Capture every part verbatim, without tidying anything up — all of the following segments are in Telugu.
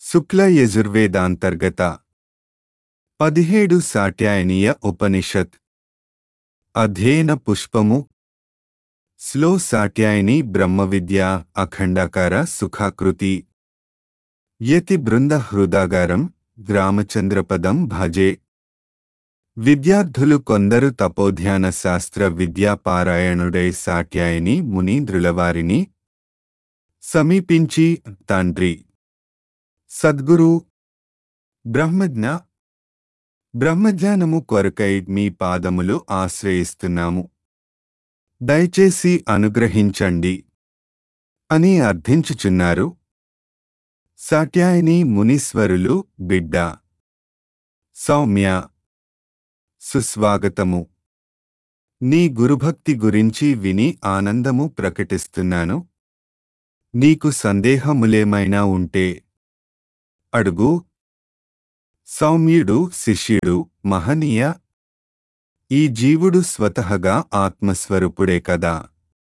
శుక్ల యజుర్వేదాంతర్గత పదిహేడు సాట్యాయనీయ ఉపనిషత్ అధ్యయన పుష్పము స్లో సాట్యాయని బ్రహ్మవిద్య అఖండాకార సుఖాకృతి యతి బృంద హృదాగారం రామచంద్రపదం భజే. విద్యార్థులు కొందరు తపోధ్యాన శాస్త్ర విద్యా పారాయణుడై సాట్యాయని మునీంద్రులవారిని సమీపించి, తండ్రి సద్గురు బ్రహ్మజ్ఞ బ్రహ్మజ్ఞానము కొరకై మీ పాదములు ఆశ్రయిస్తున్నాము, దయచేసి అనుగ్రహించండి అని అర్థించుచున్నారు. సాట్యాయని మునీశ్వరులు, బిడ్డ సౌమ్య, సుస్వాగతము. నీ గురుభక్తి గురించి విని ఆనందము ప్రకటిస్తున్నాను. నీకు సందేహములేమైనా ఉంటే అడుగు. సౌమ్యుడు శిష్యుడు, మహనీయ. ఈ జీవుడు స్వతహగా ఆత్మస్వరూపుడే కదా.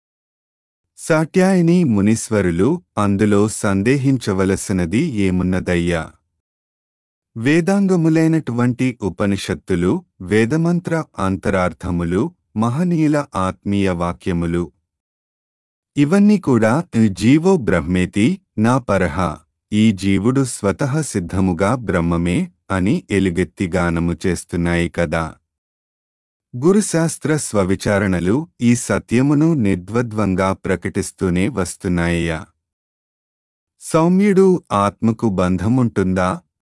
సాట్యాయని మునీశ్వరులు, అందులో సందేహించవలసినది ఏమున్నదయ్యా? వేదాంగములైనటువంటి ఉపనిషత్తులు, వేదమంత్ర అంతరార్థములు, మహనీయుల ఆత్మీయ వాక్యములు, ఇవన్నీ కూడా జీవో బ్రహ్మేతి నా పరహ, ఈ జీవుడు స్వతః సిద్ధముగా బ్రహ్మమే అని ఎలుగెత్తి గానము చేస్తున్నాయి కదా. గురుశాస్త్ర స్వవిచారణలు ఈ సత్యమును నిర్ద్వంద్వంగా ప్రకటిస్తూనే వస్తున్నాయ్యా. సౌమ్యుడు, ఆత్మకు బంధముంటుందా?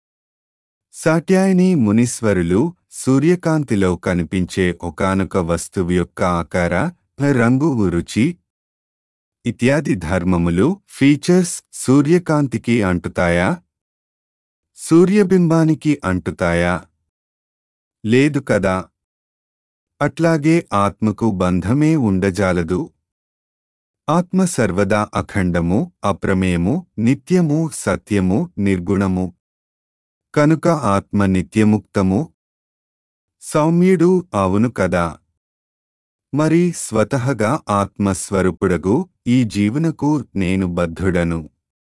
సాట్యాయని మునీశ్వరులు సూర్యకాంతిలో కనిపించే ఒకానొక వస్తువు యొక్క ఆకార, రంగు, రుచి ఇత్యాది ధర్మములు, ఫీచర్స్ సూర్యకాంతికి అంటుతాయా? సూర్యబింబానికి అంటుతాయా? లేదు కదా. అట్లాగే ఆత్మకు బంధమే ఉండజాలదు. ఆత్మ సర్వదా అఖండము, అప్రమేయము, నిత్యము, సత్యము, నిర్గుణము. కనుక ఆత్మ నిత్యముక్తము. సౌమ్యుడు, అవును కదా. మరి స్వతహగా ఆత్మస్వరూపుడగు ఈ జీవునకు నేను బద్ధుడను,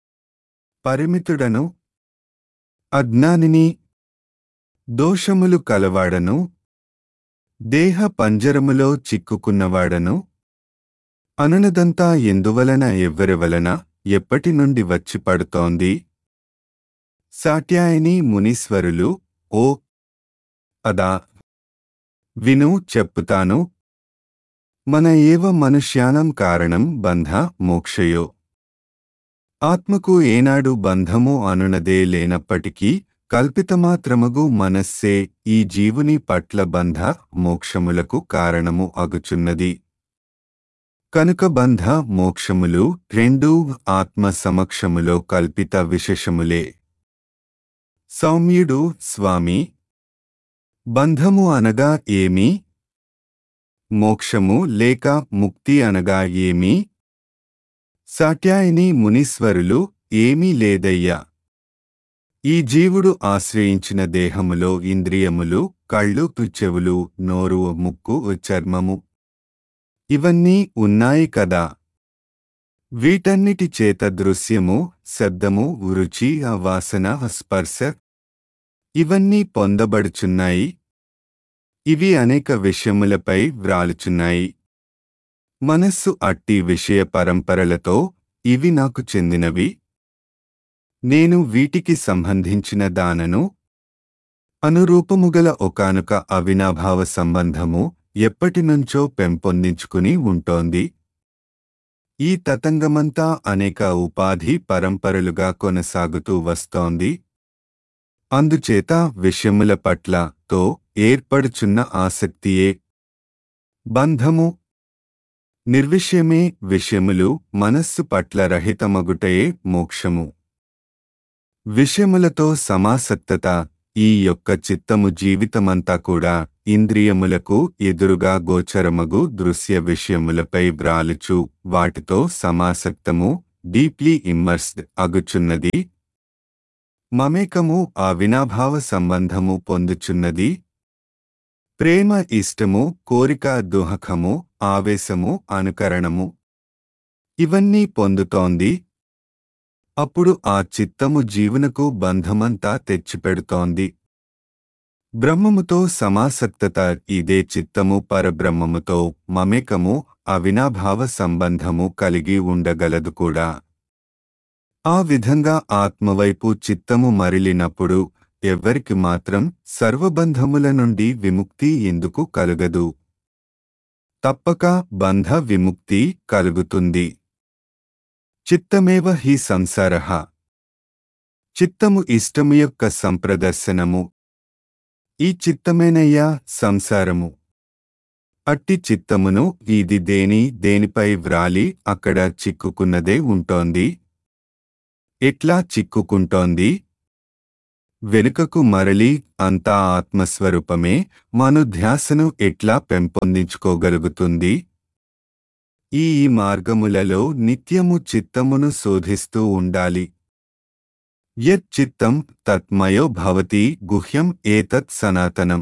పరిమితుడను, అజ్ఞానిని, దోషములు కలవాడను, దేహ పంజరములో చిక్కుకున్నవాడను. అనునదంతా ఎందువలన, ఎవ్వరివలన, ఎప్పటి నుండి వచ్చి పడుతోంది? సాట్యాయని మునీశ్వరులు, ఓ అదా, విను, చెప్పుతాను. మన ఏవ మనుష్యానం కారణం బంధ మోక్షయో. ఆత్మకు ఏనాడు బంధము అనునదే లేనప్పటికీ కల్పితమాత్రమగు మనస్సే ఈ జీవుని పట్ల బంధ మోక్షములకు కారణము అగుచున్నది. కనుక బంధ మోక్షములు రెండూ ఆత్మ సమక్షములో కల్పిత విశేషములే. సౌమ్యుడు, స్వామి, బంధము అనగా ఏమి? మోక్షము లేక ముక్తి అనగా ఏమి? సాట్యాయని మునీశ్వరులు, ఏమీ లేదయ్యా. ఈ జీవుడు ఆశ్రయించిన దేహములో ఇంద్రియములు, కళ్ళు, చెవులు, నోరు, ముక్కు, చర్మము ఇవన్నీ ఉన్నాయి కదా. వీటన్నిటి చేత దృశ్యము, శబ్దము, రుచి, వాసన, స్పర్శ ఇవన్నీ పొందబడుచున్నాయి. ఇవి అనేక విషయములపై వ్రాలుచున్నాయి. మనస్సు అట్టి విషయ పరంపరలతో ఇవి నాకు చెందినవి, నేను వీటికి సంబంధించిన దానను. అనురూపముగల ఒకానొక అవినాభావ సంబంధము ఎప్పటినుంచో పెంపొందించుకుని ఉంటోంది. ఈ తతంగమంతా అనేక ఉపాధి పరంపరలుగా కొనసాగుతూ వస్తోంది. అందుచేత విషయముల పట్ల తో ఏర్పడుచున్న ఆసక్తియే బంధము. నిర్విషయమే విషయములు మనస్సు పట్ల రహితమగుటయే మోక్షము. విషయములతో సమాసక్తత, ఈ యొక్క చిత్తము జీవితమంతా కూడా ఇంద్రియములకు ఎదురుగా గోచరమగు దృశ్య విషయములపై వ్రాలుచు వాటితో సమాసక్తము, డీప్లీ ఇమ్మర్స్డ్ అగుచున్నది. మమేకము, ఆ వినాభావ సంబంధము పొందుచున్నది. ప్రేమ, ఇష్టము, కోరిక, దుహకము, ఆవేశము, అనుకరణము ఇవన్నీ పొందుతోంది. అప్పుడు ఆ చిత్తము జీవునకు బంధమంతా తెచ్చిపెడుతోంది. బ్రహ్మముతో సమాసక్తత. ఇదే చిత్తము పరబ్రహ్మముతో మమేకము, అవినాభావ సంబంధము కలిగి ఉండగలదు కూడా. ఆ విధంగా ఆత్మవైపు చిత్తము మరలినప్పుడు ఎవ్వరికి మాత్రం సర్వబంధముల నుండి విముక్తి ఎందుకు కలుగదు? తప్పక బంధ విముక్తి కలుగుతుంది. చిత్తమేవ హి సంసారః. చిత్తము ఇష్టము యొక్క సంప్రదర్శనము. ఈ చిత్తమేనయ్యా సంసారము. అట్టి చిత్తమును ఇది దేని దేనిపై వ్రాలి అక్కడ చిక్కుకున్నదే ఉంటోంది. ఎట్లా చిక్కుకుంటోంది? వెనుకకు మరలి అంతా ఆత్మస్వరూపమే మనుధ్యాసను ఎట్లా పెంపొందించుకోగలుగుతుంది? ఈ ఈ మార్గములలో నిత్యము చిత్తమును శోధిస్తూ ఉండాలి. యత్ చిత్తం తత్మయో భవతి గుహ్యం ఏతత్ సనాతనం.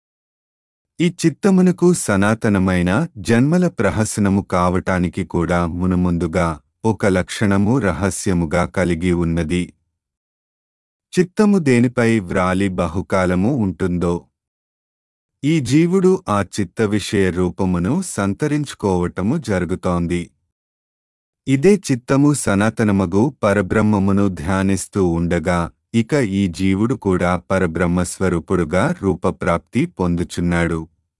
ఈ చిత్తమునకు సనాతనమైన జన్మల ప్రహసనము కావటానికి కూడా మునుముందుగా ఒక లక్షణము రహస్యముగా కలిగి ఉన్నది. చిత్తము దేనిపై వ్రాలి బహుకాలము ఉంటుందో ఈ జీవుడు ఆ చిత్త విషయ రూపమును సంతరించుకోవటము జరుగుతోంది. ఇదే చిత్తము సనాతనమగు పరబ్రహ్మమును ధ్యానిస్తూ ఉండగా ఇక ఈ జీవుడు కూడా పరబ్రహ్మస్వరూపుడుగా రూపప్రాప్తి పొందుచున్నాడు.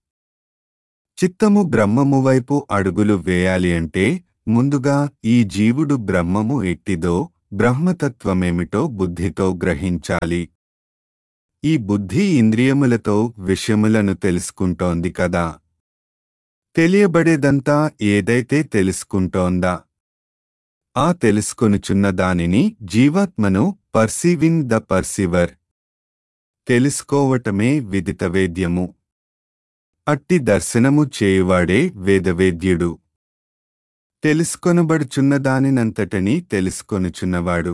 చిత్తము బ్రహ్మము వైపు అడుగులు వేయాలి అంటే ముందుగా ఈ జీవుడు బ్రహ్మము ఎట్టిదో, బ్రహ్మతత్వమేమిటో బుద్ధితో గ్రహించాలి. ఈ బుద్ధి ఇంద్రియములతో విషయములను తెలుసుకుంటోంది కదా. తెలియబడేదంతా ఏదైతే తెలుసుకుంటోందా ఆ తెలుసుకొనుచున్న దానిని జీవాత్మను పర్సీవింగ్ ద పర్సీవర్ తెలుసుకోవటమే విదితవేద్యము. అట్టి దర్శనము చేయువాడే వేదవేద్యుడు. తెలుసుకొనబడుచున్న దానినంతటినీ తెలుసుకొనుచున్నవాడు.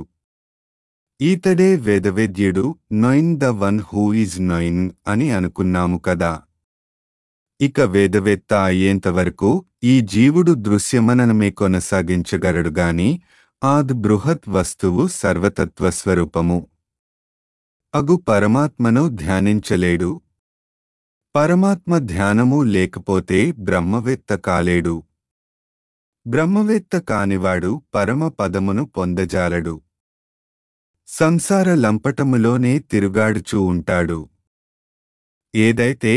ఈతడే వేదవేద్యుడు, knowing the one who is knowing అని అనుకున్నాము కదా. ఇక వేదవేత్త అయ్యేంతవరకు ఈ జీవుడు దృశ్యమననమే కొనసాగించగలడుగాని ఆద్ బృహత్ వస్తువు సర్వతత్వస్వరూపము అగు పరమాత్మను ధ్యానించలేడు. పరమాత్మ ధ్యానము లేకపోతే బ్రహ్మవేత్త కాలేడు. బ్రహ్మవేత్త కానివాడు పరమ పదమును పొందజాలడు. సంసార లంపటములోనే తిరుగాడుచూ ఉంటాడు. ఏదైతే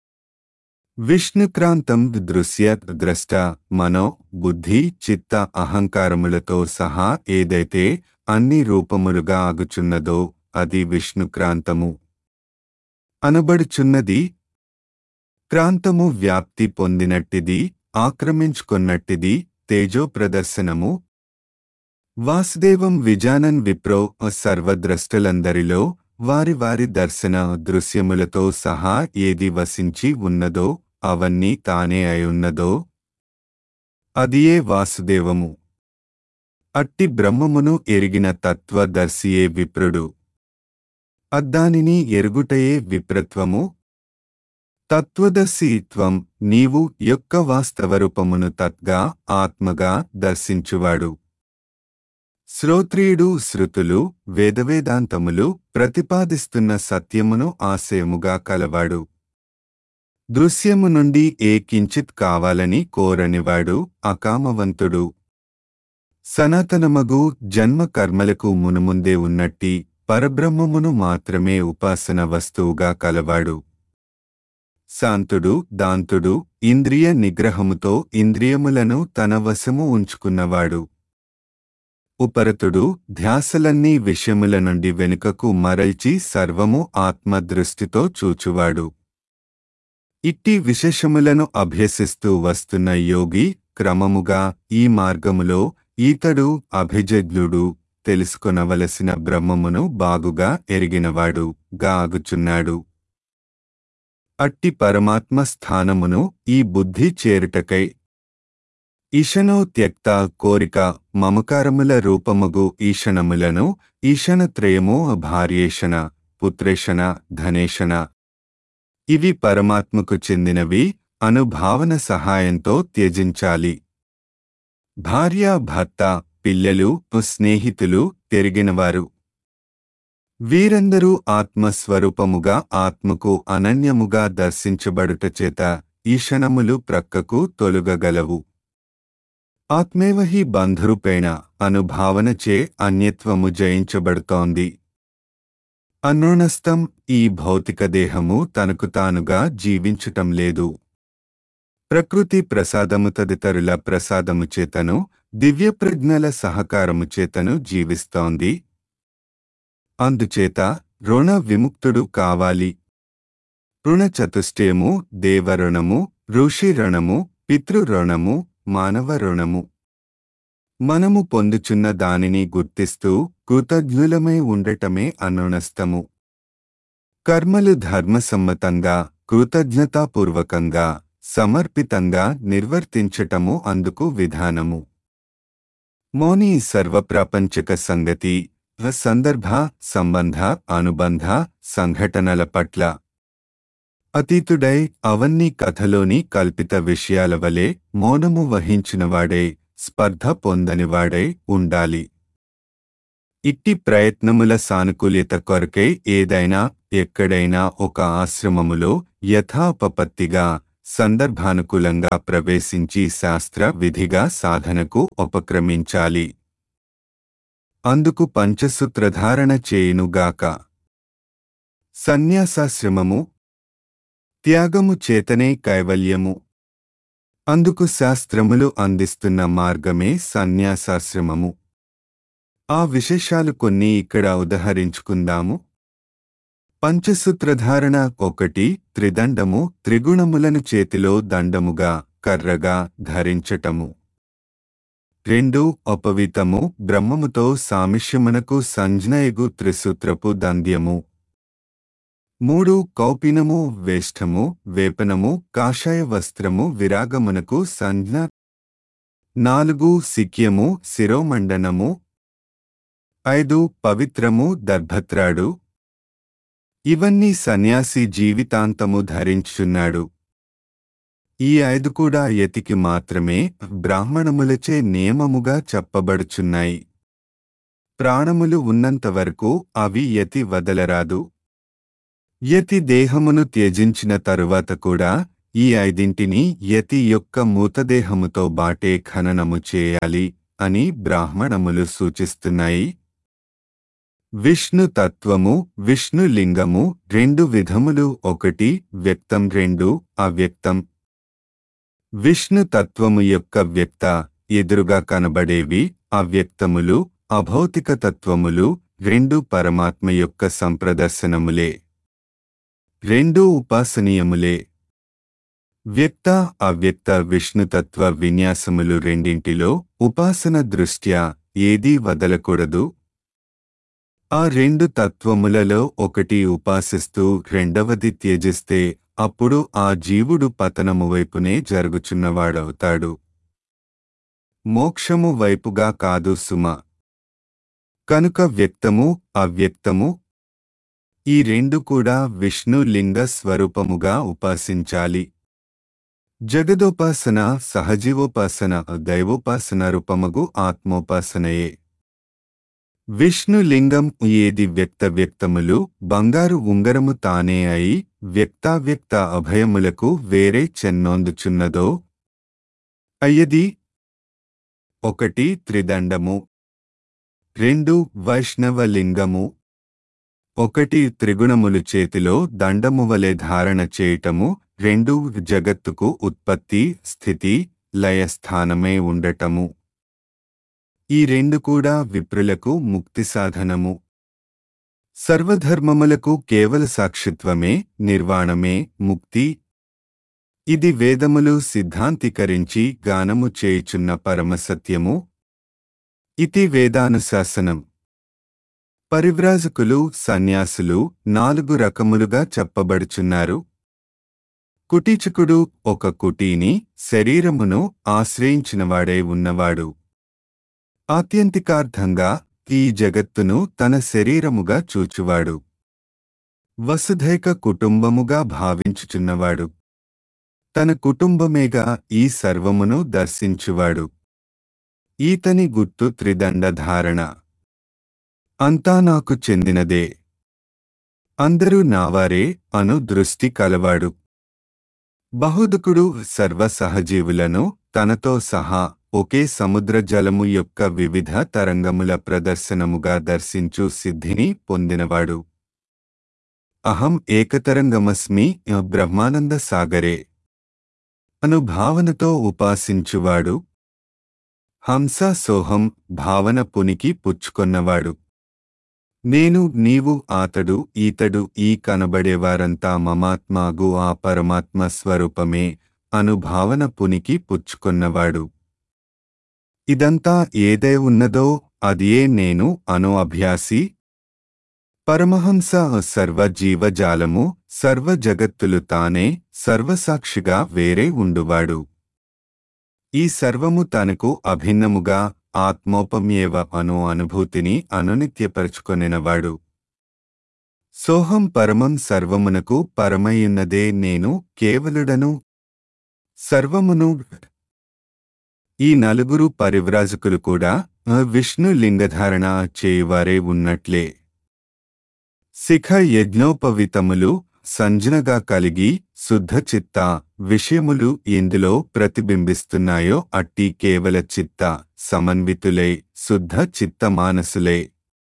విష్ణుక్రాంతం దృశ్య ద్రష్ట మనో బుద్ధి చిత్త అహంకారములతో సహా ఏదైతే అన్ని రూపములుగా ఆగుచున్నదో అది విష్ణుక్రాంతము అనబడుచున్నది. క్రాంతము వ్యాప్తి పొందినట్టిది, ఆక్రమించుకొన్నట్టిది, తేజో ప్రదర్శనము. వాసుదేవం విజానన్ విప్రో సర్వద్రష్టలందరిలో వారి వారి దర్శన దృశ్యములతో సహా ఏది వసించి ఉన్నదో అవన్నీ తానే అయున్నదో అదియే వాసుదేవము. అట్టి బ్రహ్మమును ఎరిగిన తత్వదర్శియే విప్రుడు. అద్దానిని ఎరుగుటయే విప్రత్వము. తత్వదర్శిత్వం నీవు యొక్క వాస్తవరూపమును తత్గా ఆత్మగా దర్శించువాడు. శ్రోత్రియుడు శృతులు వేదవేదాంతములు ప్రతిపాదిస్తున్న సత్యమును ఆశయముగా కలవాడు. దృశ్యము నుండి ఏ కించిత్ కావాలని కోరనివాడు అకామవంతుడు. సనాతనమగు జన్మ కర్మలకు మునుముందే ఉన్నట్టి పరబ్రహ్మమును మాత్రమే ఉపాసన వస్తువుగా కలవాడు. శాంతుడు దాంతుడు ఇంద్రియ నిగ్రహముతో ఇంద్రియములను తన వశము ఉంచుకున్నవాడు. ఉపరతుడు ధ్యాసలన్నీ విషయముల నుండి వెనుకకు మరల్చి సర్వము ఆత్మదృష్టితో చూచువాడు. ఇట్టి విశేషములను అభ్యసిస్తూ వస్తున్న యోగి క్రమముగా ఈ మార్గములో ఈతడు అభిజజ్ఞుడు, తెలుసుకొనవలసిన బ్రహ్మమును బాగుగా ఎరిగినవాడు గాగుచున్నాడు. అట్టి పరమాత్మ స్థానమును ఈ బుద్ధి చేరుటకై ఈశనో త్యక్త కోరిక మమకారముల రూపముగు ఈషణములను ఈషణత్రయము భార్యేషణ పుత్రేషణ ధనేషణ ఇవి పరమాత్మకు చెందినవి అను భావన సహాయంతో త్యజించాలి. భార్య భర్త పిల్లలు స్నేహితులు తిరిగినవారు వీరందరూ ఆత్మస్వరూపముగా ఆత్మకు అనన్యముగా దర్శించబడుటచేత ఈషణములు ప్రక్కకు తొలుగగలవు. ఆత్మేవ హి బంధురూపేణ అనుభావనచే అన్యత్వము జయించబడుతోంది. అనృణస్థం ఈ భౌతిక దేహము తనకు తానుగా జీవించటం లేదు. ప్రకృతి ప్రసాదము తదితరుల ప్రసాదము చేతను దివ్యప్రజ్ఞల సహకారము చేతను జీవిస్తోంది. అందుచేత రుణ విముక్తుడు కావాలి. రుణ చతుష్టయము దేవరుణము, ఋషి రుణము, పితృరుణము, మానవ రుణము. మనము పొందుచున్న దానిని గుర్తిస్తూ కృతజ్ఞులమై ఉండటమే అనృణస్థము. కర్మలు ధర్మసమ్మతంగా కృతజ్ఞతాపూర్వకంగా సమర్పితంగా నిర్వర్తించటము అందుకు విధానము. మౌని సర్వప్రాపంచక సంగతి సందర్భ సంబంధ అనుబంధ సంఘటనల పట్ల అతీతుడై అవన్నీ కథలోని కల్పిత విషయాల వలె మౌనము వహించినవాడై స్పర్ధ పొందనివాడై ఉండాలి. ఇట్టి ప్రయత్నముల సానుకూల్యత కొరకై ఏదైనా ఎక్కడైనా ఒక ఆశ్రమములో యథాపపత్తిగా సందర్భానుకూలంగా ప్రవేశించి శాస్త్ర విధిగా సాధనకు ఉపక్రమించాలి. అందుకు పంచసూత్రధారణ చేయునుగాక. సన్యాసాశ్రమము త్యాగము చేతనే కైవల్యము. అందుకు శాస్త్రములు అందిస్తున్న మార్గమే సన్యాసాశ్రమము. ఆ విశేషాలు కొన్ని ఇక్కడ ఉదహరించుకుందాము. పంచసూత్రధారణ ఒకటి త్రిదండము త్రిగుణములను చేతిలో దండముగా కర్రగా ధరించటము. రెండు అపవితము బ్రహ్మముతో సామిష్యమునకు సంజ్ఞయగు త్రిసూత్రపు దంద్యము. మూడు కౌపీనము వేష్టము వేపనము కాషాయ వస్త్రము విరాగమునకు సంజ్ఞ. నాలుగు సిక్యము శిరోమండనము. ఐదు పవిత్రము దర్భత్రాడు. ఇవన్నీ సన్యాసి జీవితాంతము ధరించుచున్నాడు. ఈ ఐదు కూడా యతికి మాత్రమే బ్రాహ్మణములచే నియమముగా చెప్పబడుచున్నాయి. ప్రాణములు ఉన్నంతవరకు అవి యతి వదలరాదు. యతి దేహమును త్యజించిన తరువాత కూడా ఈ ఐదింటిని యతి యొక్క మూతదేహముతో బాటే ఖననము చేయాలి అని బ్రాహ్మణములు సూచిస్తున్నాయి. విష్ణు తత్వము విష్ణు లింగము రెండు విధములు. ఒకటి వ్యక్తం, రెండు అవ్యక్తం. విష్ణు తత్వము యొక్క వ్యక్త ఎదురుగా కనబడేవి అవ్యక్తములు. అభౌతిక తత్వములు రెండు పరమాత్మ యొక్క సంప్రదర్శనములే, రెండు ఉపాసనీయములే. వ్యక్త అవ్యక్త విష్ణుతత్వ విన్యాసములు రెండింటిలో ఉపాసన దృష్ట్యా ఏదీ వదలకూడదు. ఆ రెండు తత్వములలో ఒకటి ఉపాసిస్తూ రెండవది త్యజిస్తే అప్పుడు ఆ జీవుడు పతనము వైపునే జరుగుచున్నవాడవుతాడు, మోక్షము వైపుగా కాదు సుమ. కనుక వ్యక్తము అవ్యక్తము ఈ రెండు కూడా విష్ణు లింగ స్వరూపముగా ఉపాసించాలి. జగదోపాసన సహజీవోపాసన దైవోపాసన రూపమగు ఆత్మోపాసనయే. విష్ణు లింగం ఏది వ్యక్త వ్యక్తములు బంగారు ఉంగరము తానే అయి వ్యక్తావ్యక్త అభయములకు వేరే చెన్నొందుచున్నదో అయ్యది. ఒకటి త్రిదండము, రెండు వైష్ణవ లింగము. ఒకటి త్రిగుణములు చేతిలో దండము వలె ధారణ చేయటము, రెండు జగత్తుకు ఉత్పత్తి స్థితి లయస్థానమే ఉండటము. ఈ రెండు కూడా విప్రులకు ముక్తి సాధనము. సర్వధర్మములకు కేవల సాక్షిత్వమే నిర్వాణమే ముక్తి. ఇది వేదములు సిద్ధాంతీకరించి గానము చేయుచున్న పరమసత్యము. ఇతి వేదానుశాసనం. పరివ్రాజకులు సన్యాసులు నాలుగు రకములుగా చెప్పబడుచున్నారు. కుటీచకుడు ఒక కుటీని శరీరమును ఆశ్రయించినవాడై ఉన్నవాడు. ఆత్యంతికార్థంగా ఈ జగత్తును తన శరీరముగా చూచువాడు. వసుధైక కుటుంబముగా భావించుచున్నవాడు. తన కుటుంబమేగా ఈ సర్వమును దర్శించువాడు. ఈతని గుర్తు త్రిదండధారణ. అంతా నాకు చెందినదే, అందరూ నావారే అను దృష్టి కలవాడు. బహుదుకుడు సర్వ సహజీవులను తనతో సహా ఒకే సముద్ర జలము యొక్క వివిధ తరంగముల ప్రదర్శనముగా దర్శించు సిద్ధిని పొందినవాడు. అహం ఏకతరంగమస్మి బ్రహ్మానంద సాగరే అను భావనతో ఉపాసించువాడు. హంస సోహం భావన పునికి పుచ్చుకొన్నవాడు. నేను, నీవు, ఆతడు, ఈతడు, ఈ కనబడేవారంతా మమాత్మాగు ఆ పరమాత్మ స్వరూపమే అను భావన పునికి పుచ్చుకొన్నవాడు. ఇదంతా ఏదై ఉన్నదో అదియే నేను అను అభ్యాసి. పరమహంస సర్వ జీవజాలము సర్వ జగత్తులు తానే సర్వసాక్షిగా వేరే ఉండువాడు. ఈ సర్వము తనకు అభిన్నముగా ఆత్మోపమ్యేవ అను అనుభూతిని అనునిత్యపరుచుకొనినవాడు. సోహం పరమం సర్వమునకు పరమయున్నదే నేను కేవలుడను. సర్వమును. ఈ నలుగురు పరివ్రాజకులు కూడా విష్ణు లింగధారణ చేయువారే ఉన్నట్లే. శిఖ యజ్ఞోపవితములు సంజనగా కలిగి శుద్ధ చిత్త విషయములు ఎందులో ప్రతిబింబిస్తున్నాయో అట్టి కేవల చిత్త సమన్వితులై శుద్ధ చిత్త మానసులే.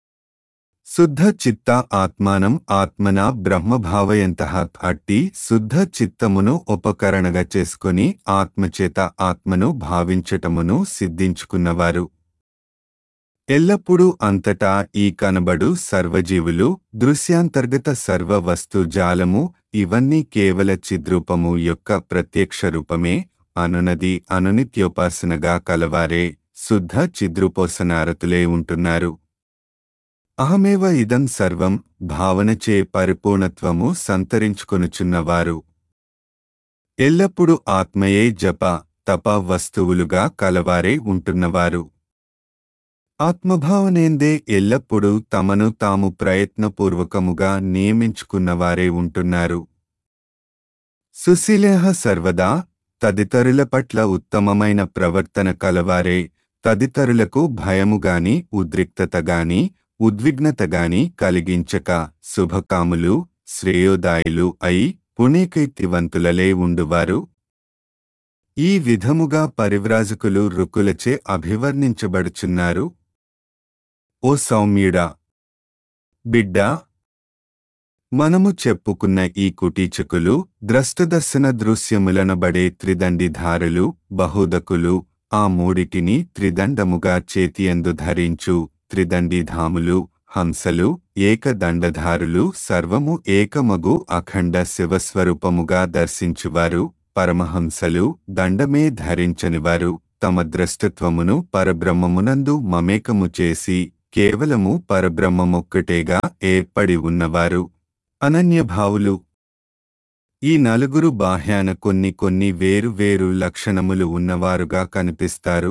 శుద్ధ చిత్త ఆత్మానం ఆత్మన బ్రహ్మభావయంతః అట్టి శుద్ధ చిత్తమును ఉపకరణగా చేసుకొని ఆత్మచేత ఆత్మను భావించటమును సిద్ధించుకున్నవారు. ఎల్లప్పుడూ అంతటా ఈ కనబడు సర్వజీవులు దృశ్యాంతర్గత సర్వ వస్తు జాలము ఇవన్నీ కేవల చిద్రూపము యొక్క ప్రత్యక్ష రూపమే అనునది అనునిత్యోపాసనగా కలవారే శుద్ధ చిద్రూపోసనారతులే ఉంటున్నారు. అహమేవ ఇదం సర్వం భావనచే పరిపూర్ణత్వము సంతరించుకొనుచున్నవారు. ఎల్లప్పుడూ ఆత్మయే జప తప వస్తువులుగా కలవారే ఉంటున్నవారు. ఆత్మభావనేందే ఎల్లప్పుడూ తమను తాము ప్రయత్నపూర్వకముగా నియమించుకున్నవారే ఉంటున్నారు. సుశీలేహ సర్వదా తదితరుల పట్ల ఉత్తమమైన ప్రవర్తన కలవారే తదితరులకు భయముగాని ఉద్రిక్తతగాని ఉద్విగ్నతగాని కలిగించక శుభకాములు శ్రేయోదాయులు అయి పుణ్యకీర్తివంతులలే ఉండువారు. ఈ విధముగా పరివ్రాజకులు రుకులచే అభివర్ణించబడుచున్నారు. ఓ సౌమ్యుడా, బిడ్డా, మనము చెప్పుకున్న ఈ కుటీచకులు ద్రష్టదర్శన దృశ్యములనబడే త్రిదండిధారులు బహుదకులు ఆ మూడిటిని త్రిదండముగా చేతియందు ధరించు త్రిదండిధాములు హంసలు ఏకదండధారులు సర్వము ఏకమగు అఖండ శివస్వరూపముగా దర్శించువారు. పరమహంసలు దండమే ధరించనివారు తమ ద్రష్టత్వమును పరబ్రహ్మమునందు మమేకము చేసి కేవలము పరబ్రహ్మమొక్కటేగా ఏర్పడి ఉన్నవారు అనన్యభావులు. ఈ నలుగురు బాహ్యాన కొన్ని కొన్ని వేరు వేరు లక్షణములు ఉన్నవారుగా కనిపిస్తారు.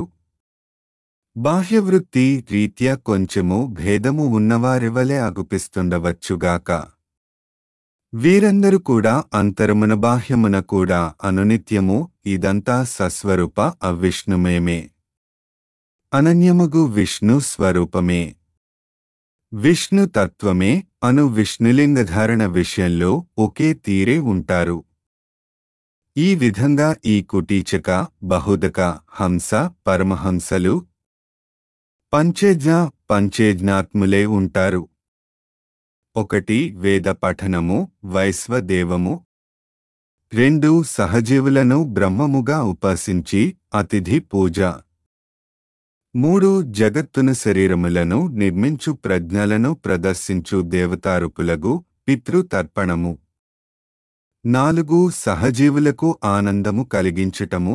బాహ్యవృత్తి రీత్యా కొంచెము భేదము ఉన్నవారివలే అగుపిస్తుండవచ్చుగాక. వీరందరూ కూడా అంతరమున బాహ్యమున కూడా అనునిత్యము ఇదంతా సస్వరూప అవిష్ణుమేమే అనన్యమగు విష్ణు స్వరూపమే విష్ణు తత్వమే అను విష్ణులింగధారణ విషయంలో ఒకే తీరే ఉంటారు. ఈ విధంగా ఈ కుటీచక బహుదక హంస పరమహంసలు పంచేజ్ఞ పంచేజ్ఞాత్ములే ఉంటారు. ఒకటి వేద పఠనము వైశ్వదేవము. రెండు సహజీవులను బ్రహ్మముగా ఉపాసించి అతిథి పూజ. మూడు జగత్తును శరీరములను నిర్మించు ప్రజ్ఞలను ప్రదర్శించు దేవతారూపులగు పితృతర్పణము. నాలుగు సహజీవులకు ఆనందము కలిగించటము.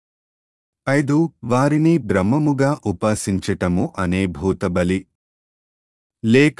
ఐదు వారిని బ్రహ్మముగా ఉపాసించటము అనే భూతబలి లేక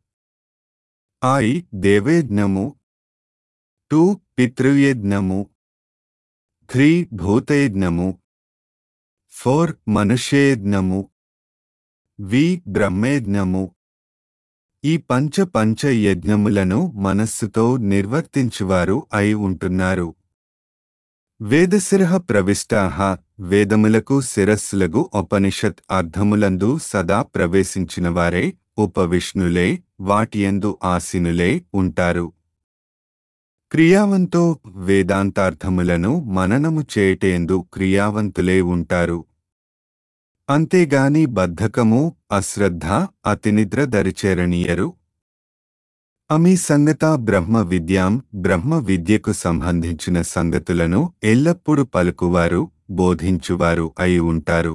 ఐ దేవయజ్ఞము. టూ పితృయజ్ఞము. త్రీ భూతయజ్ఞము. ఫోర్ మనుష్యయజ్ఞము. వి బ్రహ్మయజ్ఞము. ఈ పంచ పంచ యజ్ఞములను మనస్సుతో నిర్వర్తించువారు అయి ఉంటున్నారు. వేదశిరః ప్రవిష్టాః వేదములకు శిరస్సులగు ఉపనిషత్ అర్థములందు సదా ప్రవేశించినవారే ఉపవిష్ణులే వాటియందు ఆసీనులే ఉంటారు. క్రియావంతో వేదాంతార్థములను మననము చేయుటయందు క్రియావంతులే ఉంటారు. అంతేగాని బద్ధకము, అశ్రద్ధ, అతినిద్ర దరిచేరనీయరు. అమీ సంగత బ్రహ్మ విద్యాం బ్రహ్మ విద్యకు సంబంధించిన సంగతులను ఎల్లప్పుడూ పలుకువారు, బోధించువారు అయి ఉంటారు.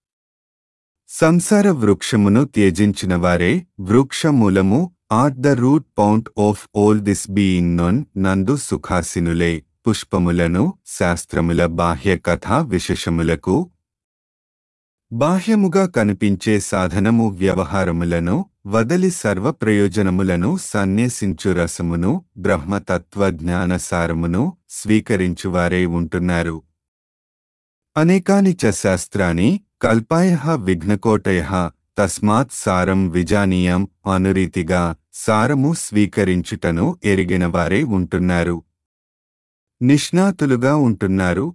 సంసార వృక్షమును త్యజించినవారే వృక్షమూలము at the root point of all this being known నందు సుఖాసీనులే. పుష్పములను శాస్త్రముల బాహ్య కథా విశేషములకు బాహ్యముగా కనిపించే సాధనము వ్యవహారములను వదలి సర్వ ప్రయోజనములను సన్యసించు రసమును బ్రహ్మతత్వజ్ఞానసారమును స్వీకరించువారే ఉంటున్నారు. అనేకాని చ శాస్త్రాని కల్పాయః విఘ్నకోటయః తస్మాత్ సారం విజానీయం అనురీతిగా సారము స్వీకరించుటను ఎరిగినవారే ఉంటున్నారు. నిష్ణాతులుగా ఉంటున్నారు.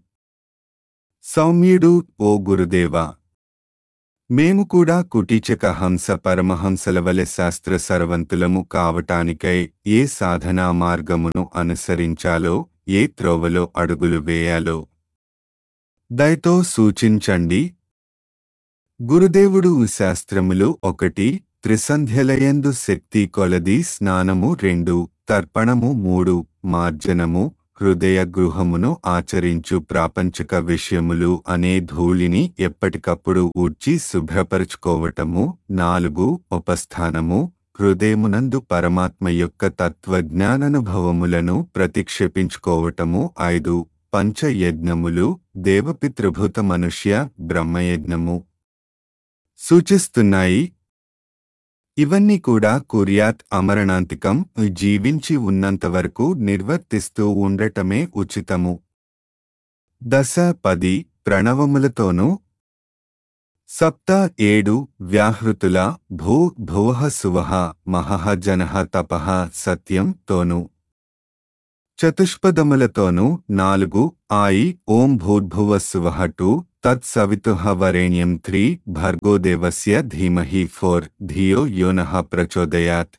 సౌమ్యుడు ఓ గురుదేవా, మేము కూడా కుటీచక హంస పరమహంసల వలె శాస్త్ర సర్వంతులము కావటానికై ఏ సాధనా మార్గమును అనుసరించాలో, ఏ త్రోవలో అడుగులు వేయాలో దయతో సూచించండి. గురుదేవుడు శాస్త్రములు ఒకటి, త్రిసంధ్యలయందు శక్తి కొలది స్నానము రెండు, తర్పణము మూడు, మార్జనము, హృదయ గృహమును ఆచరించు ప్రాపంచిక విషయములు అనే ధూళిని ఎప్పటికప్పుడు ఊడ్చి శుభ్రపరుచుకోవటము నాలుగు, ఉపస్థానము, హృదయమునందు పరమాత్మ యొక్క తత్వజ్ఞానానుభవములను ప్రతిక్షేపించుకోవటము ఐదు, పంచయజ్ఞములు, దేవపితృభూత మనుష్య బ్రహ్మయజ్ఞము సూచిస్తున్నాయి. ఇవన్నీ కూడా కుర్యాత్ అమరణాంతికం, జీవించి ఉన్నంతవరకు నిర్వర్తిస్తూ ఉండటమే ఉచితము. దశ పది ప్రణవములతోనూ సప్త ఏడు వ్యాహృతుల భూ భువః సువః మహః జనః తపః సత్యం తోనూ చతుష్పదములతోనూ నాలుగు ఆయి ఓం భూర్భువః స్సువః టూ తత్సవితుః వరేణ్యం త్రీ భర్గోదేవస్య ధీమహి ఫోర్ ధియో యోనః ప్రచోదయాత్.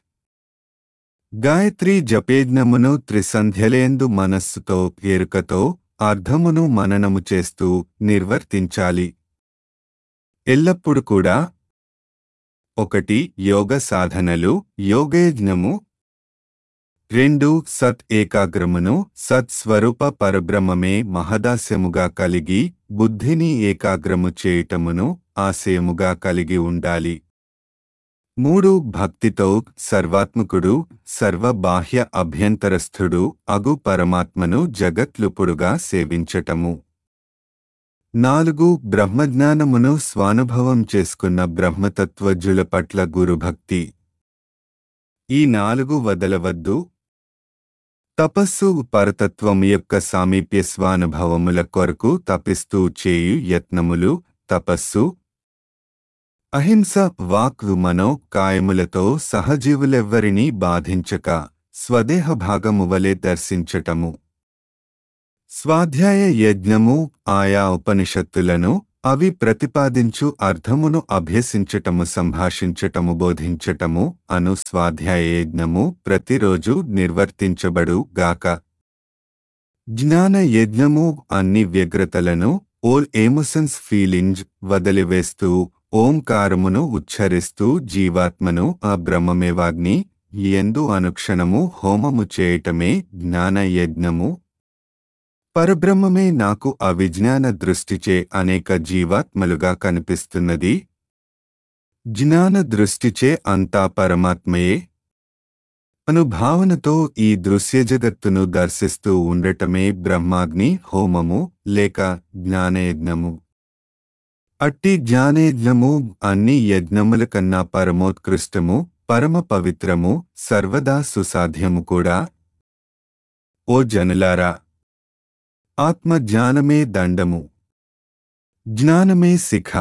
గాయత్రీ జపేజ్ఞమును త్రిసంధ్యలేందు మనస్సుతో ఎరుకతో అర్థమును మననము చేస్తూ నిర్వర్తించాలి. ఎల్లప్పుడు కూడా ఒకటి యోగ సాధనలు యోగయజ్ఞము రెండు సత్ ఏకాగ్రమును సత్ స్వరూప పరబ్రహ్మమే మహదాస్యముగా కలిగి బుద్ధిని ఏకాగ్రము చేయుటమును ఆశయముగా కలిగి ఉండాలి. మూడు భక్తితో సర్వాత్మకుడు సర్వ బాహ్య అభ్యంతరస్థుడు అగు పరమాత్మను జగత్లుపుడుగా సేవించటము. నాలుగు బ్రహ్మజ్ఞానమును స్వానుభవం చేసుకున్న బ్రహ్మతత్వజ్ఞుల పట్ల గురుభక్తి. ఈ నాలుగు వదలవద్దు. తపస్సు పరతత్వం యొక్క సామీప్య స్వానుభవముల కొరకు తపిస్తూ చేయు యత్నములు తపస్సు. అహింస వాక్ మనో కాయములతో సహజీవులెవ్వరినీ బాధించక స్వదేహ భాగము వలె దర్శించటము. స్వాధ్యాయ యజ్ఞము ఆయా ఉపనిషత్తులను అవి ప్రతిపాదించు అర్థమును అభ్యసించటము సంభాషించటము బోధించటము అను స్వాధ్యాయ యజ్ఞము ప్రతిరోజు నిర్వర్తించబడు గాక. జ్ఞాన యజ్ఞము అన్ని వ్యగ్రతలను ఓల్ ఎమోషన్స్ ఫీలింగ్స్ వదిలివేస్తూ ఓంకారమును ఉచ్చరిస్తూ జీవాత్మను ఆ బ్రహ్మమేవాగ్ని యందు అనుక్షణము హోమము చేయటమే జ్ఞాన యజ్ఞము. పరబ్రహ్మమే నాకు అవిజ్ఞాన దృష్టిచే అనేక జీవాత్మలుగా కనిపిస్తున్నది. జ్ఞాన దృష్టిచే అంతా పరమాత్మయే అనుభావనతో ఈ దృశ్య జగత్తును దర్శిస్తూ ఉండటమే బ్రహ్మాగ్ని హోమము లేక జ్ఞానయజ్ఞము. అట్టి జ్ఞానయజ్ఞము అన్ని యజ్ఞముల కన్నా పరమోత్కృష్టము, పరమ పవిత్రము, సర్వదా సుసాధ్యము కూడా. ఓ జనులారా, ఆత్మజ్ఞానమే దండము, జ్ఞానమే శిఖ,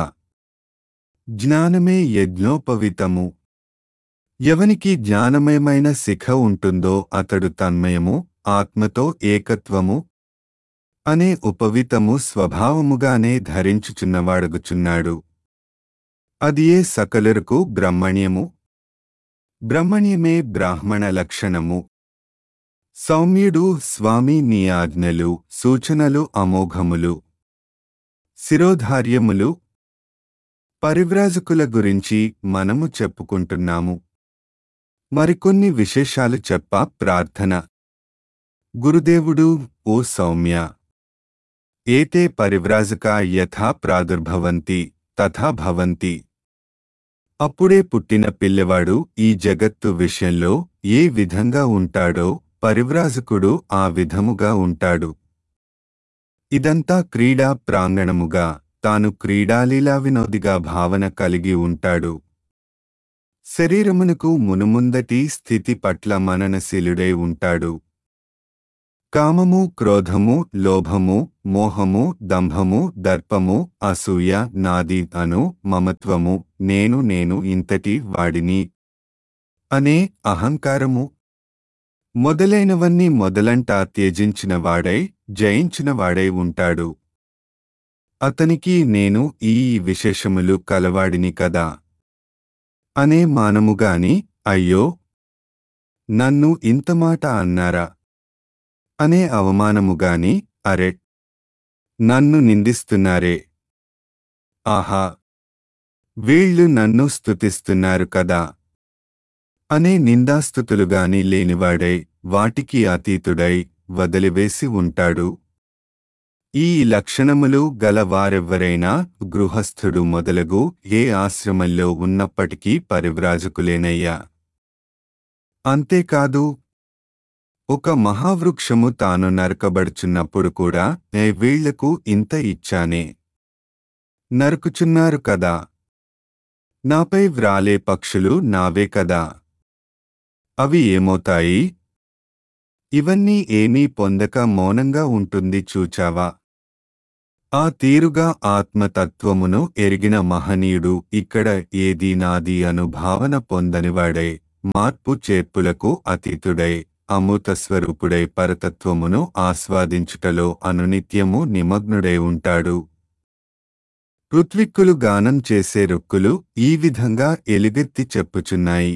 జ్ఞానమే యజ్ఞోపవితము. ఎవనికి జ్ఞానమయమైన శిఖ ఉంటుందో అతడు తన్మయము, ఆత్మతో ఏకత్వము, అనే ఉపవితము స్వభావముగానే ధరించుచున్నవాడగుచున్నాడు. అదియే సకలురకు బ్రహ్మణ్యము. బ్రహ్మణ్యమే బ్రాహ్మణ లక్షణము. సౌమ్యుడు స్వామి నీ ఆజ్ఞలు సూచనలు అమోఘములు. శిరోధార్యములు. పరివ్రాజకుల గురించి మనము చెప్పుకుంటున్నాము. మరికొన్ని విశేషాలు చెప్ప ప్రార్థన. గురుదేవుడు ఓ సౌమ్య, ఏతే పరివ్రాజకా యథా ప్రాదుర్భవంతి తథా భవంతి. అప్పుడే పుట్టిన పిల్లవాడు ఈ జగత్తు విషయంలో ఏ విధంగా ఉంటాడో పరివ్రాజకుడు ఆ విధముగా ఉంటాడు. ఇదంతా క్రీడా ప్రాంగణముగా తాను క్రీడాలీలా వినోదిగా భావన కలిగి ఉంటాడు. శరీరమునకు మునుముందటి స్థితి పట్ల మననశీలుడై ఉంటాడు. కామము, క్రోధము, లోభము, మోహము, దంభము, దర్పము, అసూయ, నాది అను మమత్వము, నేను నేను ఇంతటి వాడిని అనే అహంకారము మొదలైనవన్నీ మొదలంటా త్యజించినవాడై జయించినవాడై ఉంటాడు. అతనికి నేను ఈ విశేషములు కలవాడిని కదా అనే మానముగాని, అయ్యో నన్ను ఇంతమాట అన్నారా అనే అవమానముగాని, అరె నన్ను నిందిస్తున్నారే, ఆహా వీళ్ళు నన్ను స్తుతిస్తున్నారు కదా అనే నిందాస్తుతులుగాని లేనివాడై వాటికి అతీతుడై వదిలివేసి ఉంటాడు. ఈ లక్షణములు గల వారెవ్వరైనా గృహస్థుడు మొదలగు ఏ ఆశ్రమంలో ఉన్నప్పటికీ పరివ్రాజకులేనయ్యా. అంతేకాదు, ఒక మహావృక్షము తాను నరకబడుచున్నప్పుడు కూడా నే వీళ్లకు ఇంత ఇచ్చానే, నరుకుచున్నారు కదా, నాపై వ్రాలే పక్షులు నావే కదా, అవి ఏమవుతాయి? ఇవన్నీ ఏమీ పొందక మౌనంగా ఉంటుంది చూచావా? ఆ తీరుగా ఆత్మతత్వమును ఎరిగిన మహనీయుడు ఇక్కడ ఏదీ నాది అను భావన పొందనివాడై మార్పు చేర్పులకు అతీతుడై అమృతస్వరూపుడై పరతత్వమును ఆస్వాదించుటలో అనునిత్యము నిమగ్నుడై ఉంటాడు. ఋత్విక్కులు గానం చేసే రుక్కులు ఈ విధంగా ఎలుగెత్తి చెప్పుచున్నాయి.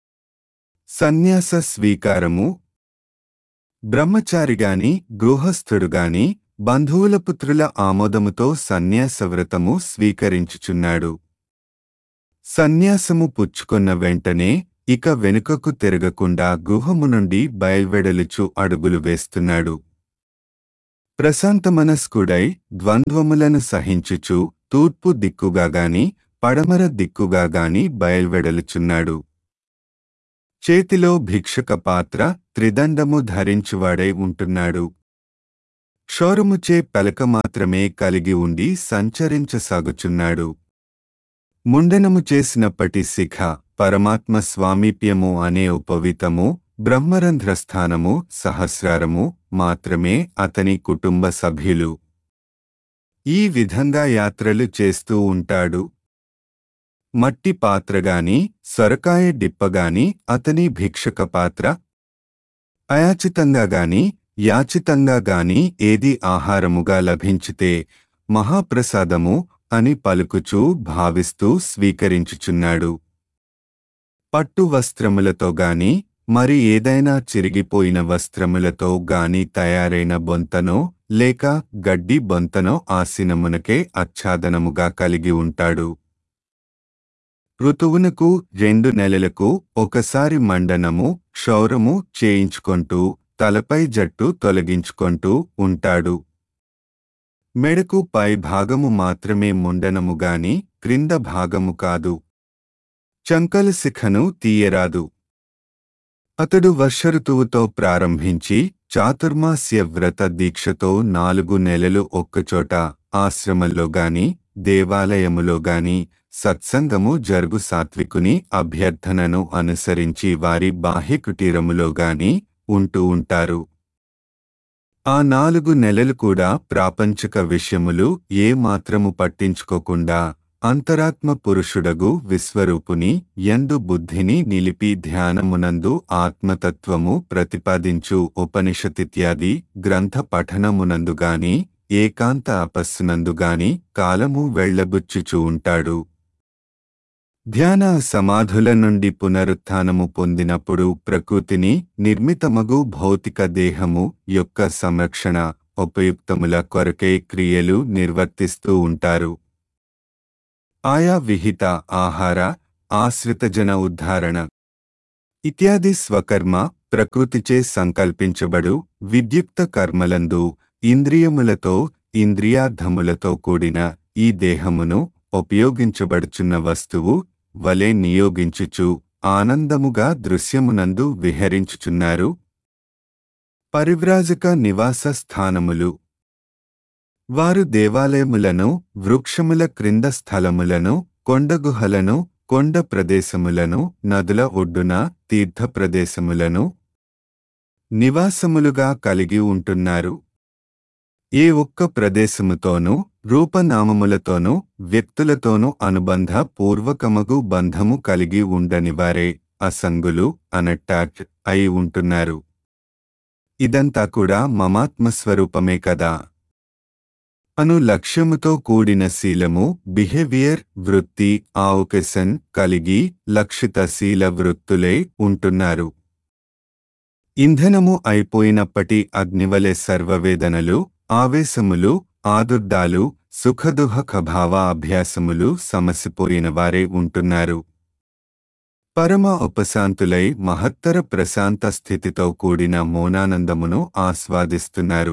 సన్యాస స్వీకారము. బ్రహ్మచారిగాని గృహస్థుడుగాని బంధువుల పుత్రుల ఆమోదముతో సన్యాసవ్రతము స్వీకరించుచున్నాడు. సన్యాసము పుచ్చుకొన్న వెంటనే ఇక వెనుకకు తిరగకుండా గృహము నుండి బయల్వెడలుచు అడుగులు వేస్తున్నాడు. ప్రశాంతమనస్కుడై ద్వంద్వములను సహించుచు తూర్పు దిక్కుగా గాని పడమర దిక్కుగా గాని బయల్వెడలుచున్నాడు. చేతిలో భిక్షక పాత్ర త్రిదండము ధరించువాడై ఉంటున్నాడు. క్షౌరముచే పలక మాత్రమే కలిగి ఉండి సంచరించసాగుచున్నాడు. ముండనము చేసినప్పటి శిఖ పరమాత్మ స్వామీప్యము అనే ఉపవితము బ్రహ్మరంధ్రస్థానము సహస్రారము మాత్రమే అతని కుటుంబ సభ్యులు. ఈ విధంగా యాత్రలు చేస్తూ ఉంటాడు. మట్టి పాత్రగాని సొరకాయ డిప్పగాని అతని భిక్షక పాత్ర. అయాచితంగా గాని యాచితంగా గాని ఏది ఆహారముగా లభించితే మహాప్రసాదము అని పలుకుచూ భావిస్తూ స్వీకరించుచున్నాడు. పట్టు వస్త్రములతో గాని మరి ఏదైనా చిరిగిపోయిన వస్త్రములతో గాని తయారైన బొంతనో లేక గడ్డి బొంతనో ఆసీనమునకే ఆచ్ఛాదనముగా కలిగి ఉంటాడు. ఋతువునకు రెండు నెలలకు ఒకసారి మండనము క్షౌరము చేయించుకొంటూ తలపై జట్టు తొలగించుకొంటూ ఉంటాడు. మెడకు పై భాగము మాత్రమే ముండనము గాని క్రింద భాగము కాదు. చంకల శిఖను తీయరాదు. అతడు వర్షఋతువుతో ప్రారంభించి చాతుర్మాస్య వ్రత దీక్షతో నాలుగు నెలలు ఒక్కచోట ఆశ్రమంలో గాని దేవాలయములో గాని సత్సంగము జరుగు సాత్వికుని అభ్యర్థనను అనుసరించి వారి బాహ్యకుటీరములో గాని ఉంటూ ఉంటారు. ఆ నాలుగు నెలలు కూడా ప్రాపంచిక విషయములు ఏ మాత్రము పట్టించుకోకుండా అంతరాత్మ పురుషుడగు విశ్వరూపుని యందు బుద్ధిని నిలిపి ధ్యానమునందు ఆత్మతత్వము ప్రతిపాదించు ఉపనిషతిత్యాది గ్రంథ పఠనమునందుగాని ఏకాంత అపస్సునందుగాని కాలము వెళ్లబుచ్చుచూ ఉంటాడు. ధ్యాన సమాధుల నుండి పునరుత్థానము పొందినప్పుడు ప్రకృతిని నిర్మితమగు భౌతిక దేహము యొక్క సంరక్షణ ఉపయుక్తముల కొరకే క్రియలు నిర్వర్తిస్తూ ఉంటారు. ఆయా విహిత ఆహార ఆశ్రితజన ఉద్ధారణ ఇత్యాది స్వకర్మ ప్రకృతిచే సంకల్పించబడు విద్యుక్త కర్మలందు ఇంద్రియములతో ఇంద్రియార్థములతో కూడిన ఈ దేహమును ఉపయోగించబడుచున్న వస్తువు వలె నియోగించుచు ఆనందముగా దృశ్యమునందు విహరించుచున్నారు. పరివ్రాజక నివాస స్థానములు వారు దేవాలయములను, వృక్షముల క్రింద స్థలములను, కొండగుహలను, కొండ ప్రదేశములను, నదుల ఒడ్డున తీర్థ ప్రదేశములను నివాసములుగా కలిగి ఉంటున్నారు. ఏ ఒక్క ప్రదేశముతోనూ రూపనామములతోనూ వ్యక్తులతోనూ అనుబంధ పూర్వకమగు బంధము కలిగి ఉండనివారే అసంగులు అనట్టాక్ట్ అయి ఉంటున్నారు. ఇదంతా కూడా మమాత్మస్వరూపమే కదా అను లక్ష్యముతో కూడిన శీలము బిహేవియర్ వృత్తి ఆవకేషన్ కలిగి లక్షిత శీల వృత్తులే ఉంటున్నారు. ఇంధనము అయిపోయినప్పటి అగ్నివలె సర్వవేదనలు, ఆవేశములు, ఆదుర్దాలు, సుఖదుఃఖ భావ అభ్యాసములు సమసిపోయిన వారే ఉంటున్నారు. పరమ ఉపశాంతులై మహత్తర ప్రశాంత స్థితితో కూడిన మౌనానందమును ఆస్వాదిస్తున్నారు.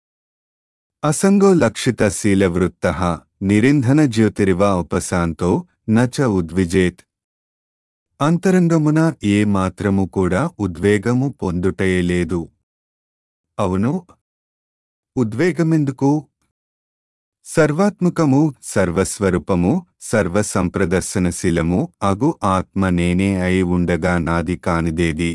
అసంగో లక్షిత శీలవృత్తః నిరింధన జ్యోతిరివ ఉపశాంతో నచ ఉద్విజేత్. అంతరంగమున ఏ మాత్రము కూడా ఉద్వేగము పొందుటయే లేదు. అవును, ఉద్వేగమెందుకు? సర్వాత్మకము, సర్వస్వరూపము, సర్వసంప్రదర్శనశీలము అగు ఆత్మ నేనే అయి ఉండగా నాది కానిదేది?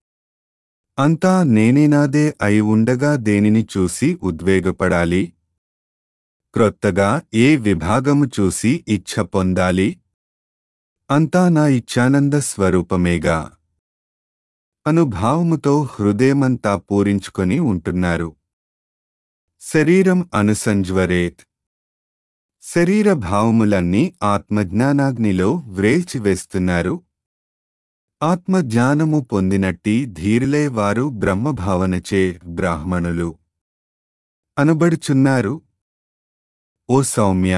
అంతా నేనేనాదే అయి ఉండగా దేనిని చూసి ఉద్వేగపడాలి? క్రొత్తగా ఏ విభాగము చూసి ఇచ్ఛ పొందాలి? అంతా నా ఇచ్ఛానంద స్వరూపమేగా అనుభావముతో హృదయమంతా పూరించుకొని ఉంటున్నారు. శరీరం అనుసంజ్వరేత్. శరీర భావములన్నీ ఆత్మజ్ఞానాగ్నిలో వ్రేల్చివేస్తున్నారు. ఆత్మజ్ఞానము పొందినట్టి ధీరులే వారు బ్రహ్మభావనచే బ్రాహ్మణులు అనబడుచున్నారు. ఓ సౌమ్య,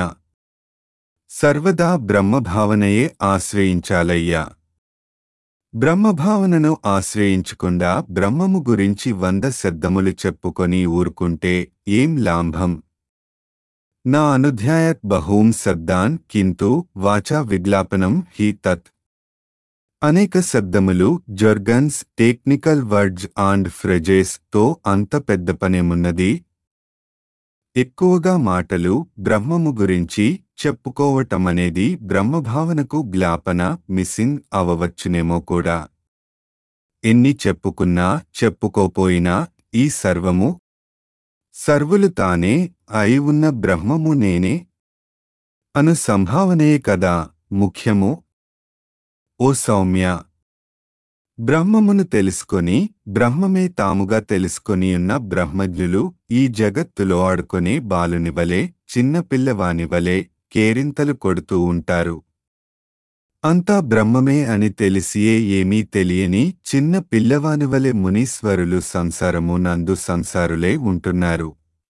సర్వదా బ్రహ్మభావనయే ఆశ్రయించాలయ్యా. బ్రహ్మభావనను ఆశ్రయించకుండా బ్రహ్మము గురించి వంద శబ్దములు చెప్పుకొని ఊరుకుంటే ఏం లాంభం? నా అనుధ్యాయత్ బహూం శబ్దాన్ కింతు వాచా విజ్ఞాపనం హి తత్. అనేక శబ్దములు, jargons, technical words and phrases తో అంత పెద్ద పనేమున్నది? ఎక్కువగా మాటలు బ్రహ్మము గురించి చెప్పుకోవటమనేది బ్రహ్మభావనకు జ్ఞాపన మిస్సింగ్ అవవచ్చునేమో కూడా. ఎన్ని చెప్పుకున్నా చెప్పుకోపోయినా ఈ సర్వము సర్వులు తానే అయి ఉన్న బ్రహ్మము నేనే అను సంభావనయే కదా ముఖ్యము. ఓ సౌమ్య, బ్రహ్మమును తెలుసుకొని బ్రహ్మమే తాముగా తెలుసుకొనియున్న బ్రహ్మజ్ఞులు ఈ జగత్తులో ఆడుకొనే బాలునివలే, చిన్నపిల్లవానివలే కేరింతలు కొడుతూ ఉంటారు. అంతా బ్రహ్మమే అని తెలిసియే ఏమీ తెలియని చిన్న పిల్లవానివలే మునీశ్వరులు సంసారము నందు సంసారులే ఉంటున్నారు.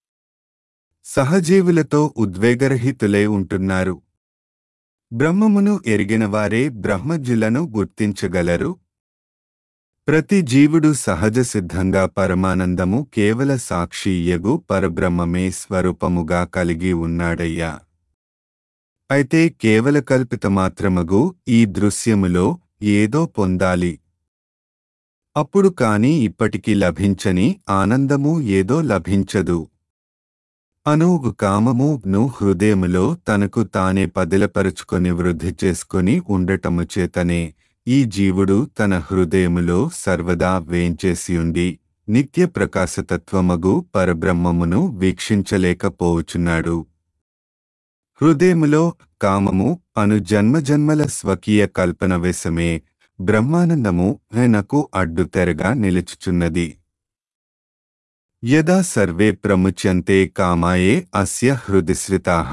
సహజీవులతో ఉద్వేగరహితులై ఉంటున్నారు. బ్రహ్మమును ఎరిగినవారే బ్రహ్మజ్ఞులను గుర్తించగలరు. ప్రతి జీవుడు సహజ సిద్ధంగా పరమానందము కేవల సాక్షియగు పరబ్రహ్మమే స్వరూపముగా కలిగి ఉన్నాడయ్యా. అయితే కేవల కల్పితమాత్రమగు ఈ దృశ్యములో ఏదో పొందాలి. అప్పుడు కాని ఇప్పటికి లభించని ఆనందము ఏదో లభించదు అను కామము ను హృదయములో తనకు తానే పదిలపరుచుకొని వృద్ధి చేసుకొని ఉండటము చేతనే ఈ జీవుడు తన హృదయములో సర్వదా వేంచేసియుండి నిత్య ప్రకాశతత్వమగు పరబ్రహ్మమును వీక్షించలేకపోవచున్నాడు. హృదయములో కామము అను జన్మజన్మల స్వకీయ కల్పన విషమే బ్రహ్మానందము నాకు అడ్డుతెరగా నిలుచుచున్నది. యదా సర్వే ప్రముచ్యంతే కామాయే అస్య హృదిశ్రితాః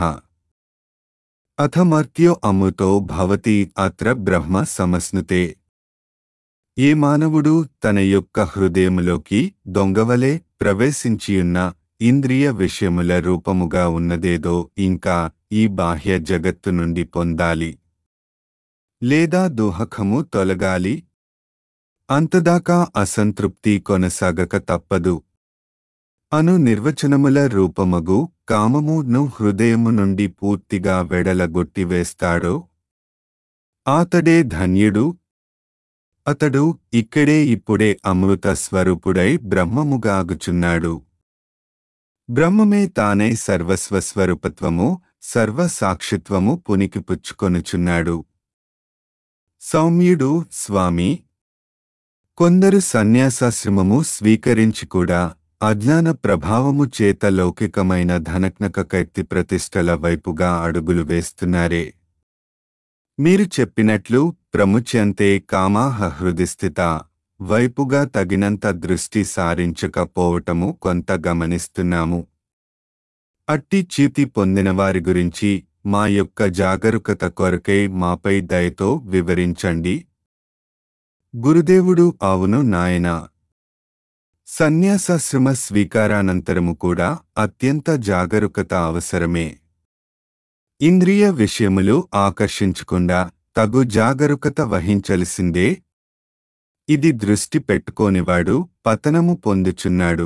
అథమర్త్యో అమృతో భవతి అత్ర బ్రహ్మ సమస్నుతే. ఏ మానవుడు తన యొక్క హృదయములోకి దొంగవలే ప్రవేశించియున్న ఇంద్రియ విషయముల రూపముగా ఉన్నదేదో ఇంకా ఈ బాహ్య జగత్తు నుండి పొందాలి, లేదా దోహకము తొలగాలి, అంతదాకా అసంతృప్తి కొనసాగక తప్పదు అను నిర్వచనముల రూపమగు కామమును హృదయము నుండి పూర్తిగా వెడలగొట్టివేస్తాడో ఆతడే ధన్యుడు. అతడు ఇక్కడే ఇప్పుడే అమృత స్వరూపుడై బ్రహ్మముగాగుచున్నాడు. బ్రహ్మమే తానే సర్వస్వస్వరూపత్వము సర్వసాక్షిత్వము పునికిపుచ్చుకొనుచున్నాడు. సౌమ్యుడు స్వామి, కొందరు సన్యాసాశ్రమము స్వీకరించి కూడా అజ్ఞాన ప్రభావము చేత లౌకికమైన ధనజ్ఞక కీర్తి ప్రతిష్టల వైపుగా అడుగులు వేస్తున్నారే. మీరు చెప్పినట్లు ప్రముచ్యంతే కామాహ హృదిస్థిత వైపుగా తగినంత దృష్టి సారించకపోవటము కొంత గమనిస్తున్నాము. అట్టి చీతి పొందిన వారి గురించి మా యొక్క జాగరూకత కొరకై మాపై దయతో వివరించండి. గురుదేవుడు: అవును నాయనా, సన్యాసాశ్రమ స్వీకారానంతరము కూడా అత్యంత జాగరూకత అవసరమే. ఇంద్రియ విషయములు ఆకర్షించకుండా తగు జాగరూకత వహించలసిందే. ఇది దృష్టి పెట్టుకోనివాడు పతనము పొందుచున్నాడు.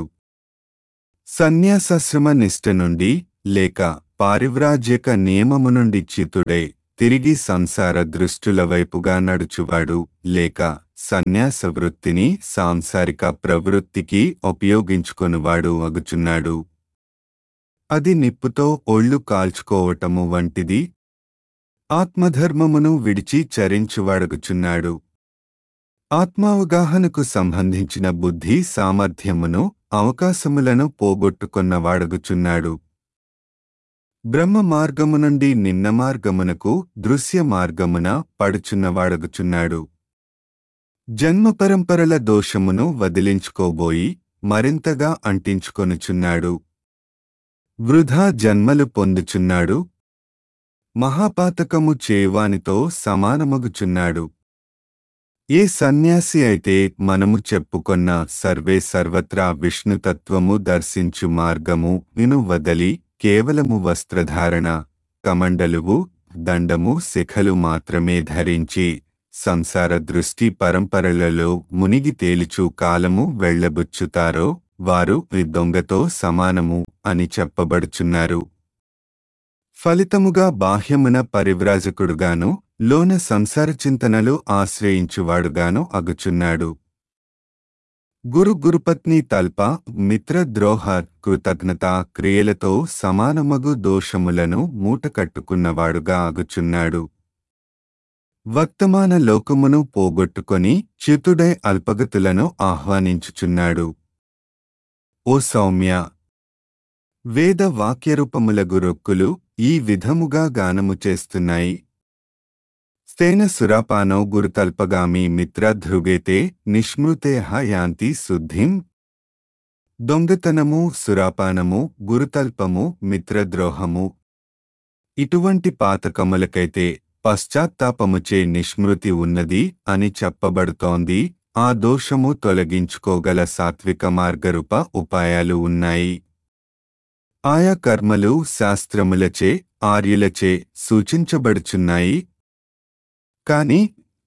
సన్యాసాశ్రమ నిష్ఠ నుండి లేక పారివ్రాజ్యక నియమము నుండి చితుడై తిరిగి సంసార దృష్టుల వైపుగా నడుచువాడు లేక సన్యాస వృత్తిని సాంసారిక ప్రవృత్తికి ఉపయోగించుకొనువాడు అగుచున్నాడు. అది నిప్పుతో ఒళ్ళు కాల్చుకోవటము వంటిది. ఆత్మధర్మమును విడిచి చరించువాడగుచున్నాడు. ఆత్మావగాహనకు సంబంధించిన బుద్ధి సామర్థ్యమును అవకాశములను పోగొట్టుకొన్నవాడగుచున్నాడు. బ్రహ్మ మార్గము నుండి నిమ్న మార్గమునకు దృశ్య మార్గమున పడుచున్నవాడగుచున్నాడు. జన్మ పరంపరల దోషమును వదిలించుకోబోయి మరింతగా అంటించుకొనుచున్నాడు. వృధా జన్మలు పొందుచున్నాడు. మహాపాతకము చేవానితో సమానమగుచున్నాడు. ఏ సన్యాసి అయితే మనము చెప్పుకొన్న సర్వే సర్వత్రా విష్ణుతత్వము దర్శించు మార్గము విను వదలి కేవలము వస్త్రధారణ, కమండలువు, దండము, శిఖలు మాత్రమే ధరించి సంసార దృష్టి పరంపరలలో మునిగి తేలిచు కాలము వెళ్లబుచ్చుతారో వారు దొంగతో సమానము అని చెప్పబడుచున్నారు. ఫలితముగా బాహ్యమున పరివ్రాజకుడుగాను లోన సంసార చింతనలు ఆశ్రయించువాడుగాను అగుచున్నాడు. గురు గురుపత్ని తల్ప మిత్రద్రోహ కృతజ్ఞత క్రియలతో సమానమగు దోషములను మూటకట్టుకున్నవాడుగా అగుచున్నాడు. వర్తమాన లోకమును పోగొట్టుకొని చితుడై అల్పగతులను ఆహ్వానించుచున్నాడు. ఓ సౌమ్య, వేద వాక్యరూపములగు రొక్కులు ఈ విధముగా గానము చేస్తున్నాయి. స్తేన సురాపానౌ గురుతల్పగామి మిత్ర ధృగేతే నిష్మృతేహ యాంతి శుద్ధిం. దొంగతనము, సురాపానము, గురుతల్పము, మిత్రద్రోహము ఇటువంటి పాతకములకైతే పశ్చాత్తాపముచే నిష్మృతి ఉన్నది అని చెప్పబడుతోంది. ఆ దోషము తొలగించుకోగల సాత్విక మార్గరూప ఉపాయాలు ఉన్నాయి. ఆయా కర్మలు శాస్త్రములచే ఆర్యులచే సూచించబడుచున్నాయి. కాని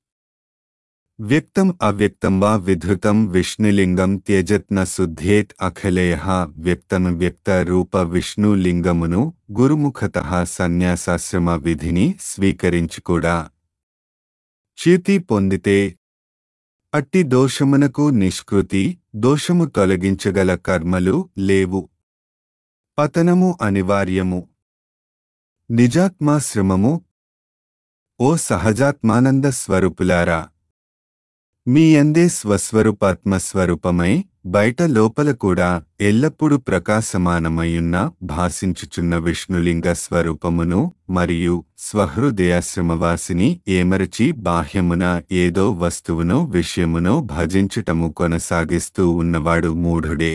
వ్యక్తం అవ్యక్తం వా విధృతం విష్ణులింగం త్యజత్ న శుద్ధేత్ అఖిలేయః. వ్యక్తం వ్యక్త రూప విష్ణులింగమును గురుముఖతః సన్యాసాశ్రమ విధిని స్వీకరించుకూడా చ్యుతి పొందితే అట్టి దోషమునకు నిష్కృతి, దోషము తొలగించగల కర్మలు లేవు. పతనము అనివార్యము. నిజాత్మాశ్రమము. ఓ సహజాత్మానంద స్వరూపులారా, మీ యందే స్వస్వరూపాత్మస్వరూపమై బయట లోపల కూడా ఎల్లప్పుడూ ప్రకాశమానమయున్న భాసించుచున్న విష్ణులింగ స్వరూపమును మరియు స్వహృదయాశ్రమవాసిని ఏమరచి బాహ్యమున ఏదో వస్తువునో విషయమునో భజించుటము కొనసాగిస్తూ ఉన్నవాడు మూఢుడే.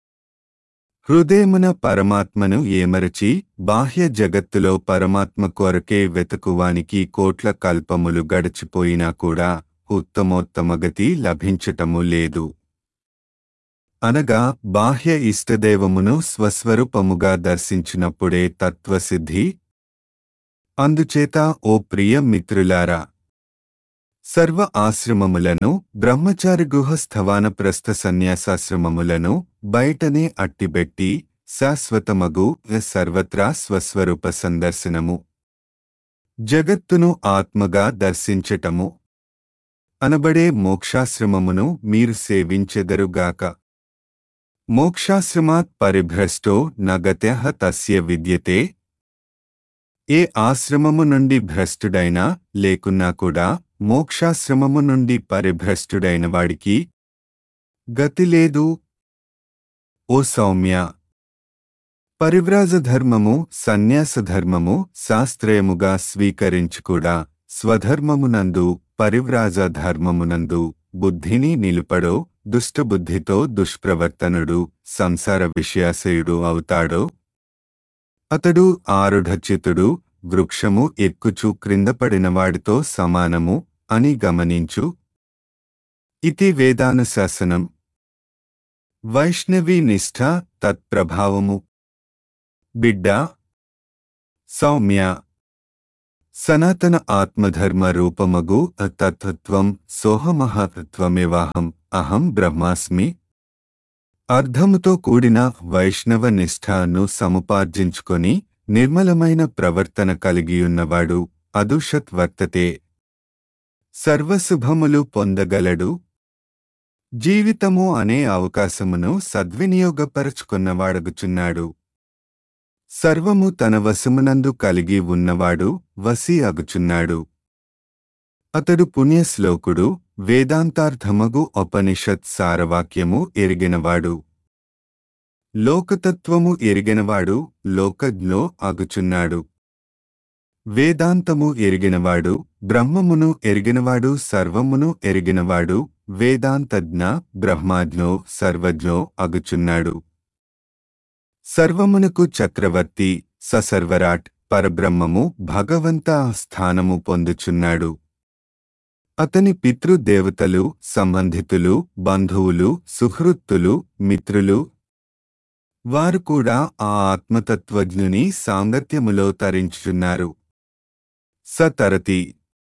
హృదయమున పరమాత్మను ఏమరచి బాహ్య జగత్తులో పరమాత్మ కొరకే వెతుకువానికి కోట్ల కల్పములు గడిచిపోయినా కూడా ఉత్తమోత్తమగతి లభించటము లేదు. అనగా బాహ్య ఇష్టదేవమును స్వస్వరూపముగా దర్శించినప్పుడే తత్వసిద్ధి. అందుచేత ఓ ప్రియ మిత్రులారా, సర్వ ఆశ్రమములను, బ్రహ్మచారి గృహస్థవాన ప్రస్థ సన్యాసాశ్రమములను బయటనే అట్టిబెట్టి శాశ్వతమగు సర్వత్రా స్వస్వరూప సందర్శనము, జగత్తును ఆత్మగా దర్శించటము అనబడే మోక్షాశ్రమమును మీరు సేవించెదరుగాక. మోక్షాశ్రమాత్ పరిభ్రష్టో నగత్యః తస్య విద్యతే. ఏ ఆశ్రమము నుండి భ్రష్టుడైనా లేకున్నా కూడా మోక్షాశ్రమము నుండి పరిభ్రష్టుడైన వాడికి గతి లేదు. ఓ సౌమ్య, పరివ్రాజధర్మము, సన్యాసధర్మము శాస్త్రయముగా స్వీకరించుకూడా స్వధర్మమునందు పరివ్రాజ ధర్మమునందు బుద్ధిని నిలుపడో దుష్టబుద్ధితో దుష్ప్రవర్తనుడు సంసార విషయాశయుడు అవుతాడో అతడు ఆరుఢచితుడు, వృక్షము ఎక్కుచూ క్రిందపడినవాడితో సమానము అని గమనించు. ఇతి వేదానుశాసనం. వైష్ణవీ నిష్ఠ తత్ప్రభావము. బిడ్డా, సౌమ్య, సనాతన ఆత్మధర్మ రూపమగు తత్త్వం సోహమహతత్వమేవాహం అహం బ్రహ్మాస్మి అర్థముతో కూడిన వైష్ణవ నిష్ఠను సముపార్జించుకొని నిర్మలమైన ప్రవర్తన కలిగియున్నవాడు అదుషత్ వర్తతే, సర్వశుభములు పొందగలడు. జీవితము అనే అవకాశమును సద్వినియోగపరచుకున్నవాడగుచున్నాడు. సర్వము తన వశమునందు కలిగి ఉన్నవాడు వశీ అగుచున్నాడు. అతడు పుణ్యశ్లోకుడు, వేదాంతార్థమగు ఉపనిషత్ సారవాక్యము ఎరిగినవాడు. లోకతత్వము ఎరిగినవాడు లోకజ్ఞో అగుచున్నాడు. వేదాంతము ఎరిగినవాడు, బ్రహ్మమును ఎరిగినవాడు, సర్వమును ఎరిగినవాడు వేదాంతజ్ఞ బ్రహ్మాజ్ఞో సర్వజ్ఞో అగుచున్నాడు. సర్వమునకు చక్రవర్తి ససర్వరాట్ పరబ్రహ్మము భగవంత స్థానము పొందుచున్నాడు. అతని పితృదేవతలు, సంబంధితులు, బంధువులు, సుహృత్తులు, మిత్రులు వారు కూడా ఆ ఆత్మతత్వజ్ఞుని సాంగత్యములో తరించుచున్నారు. సతరతి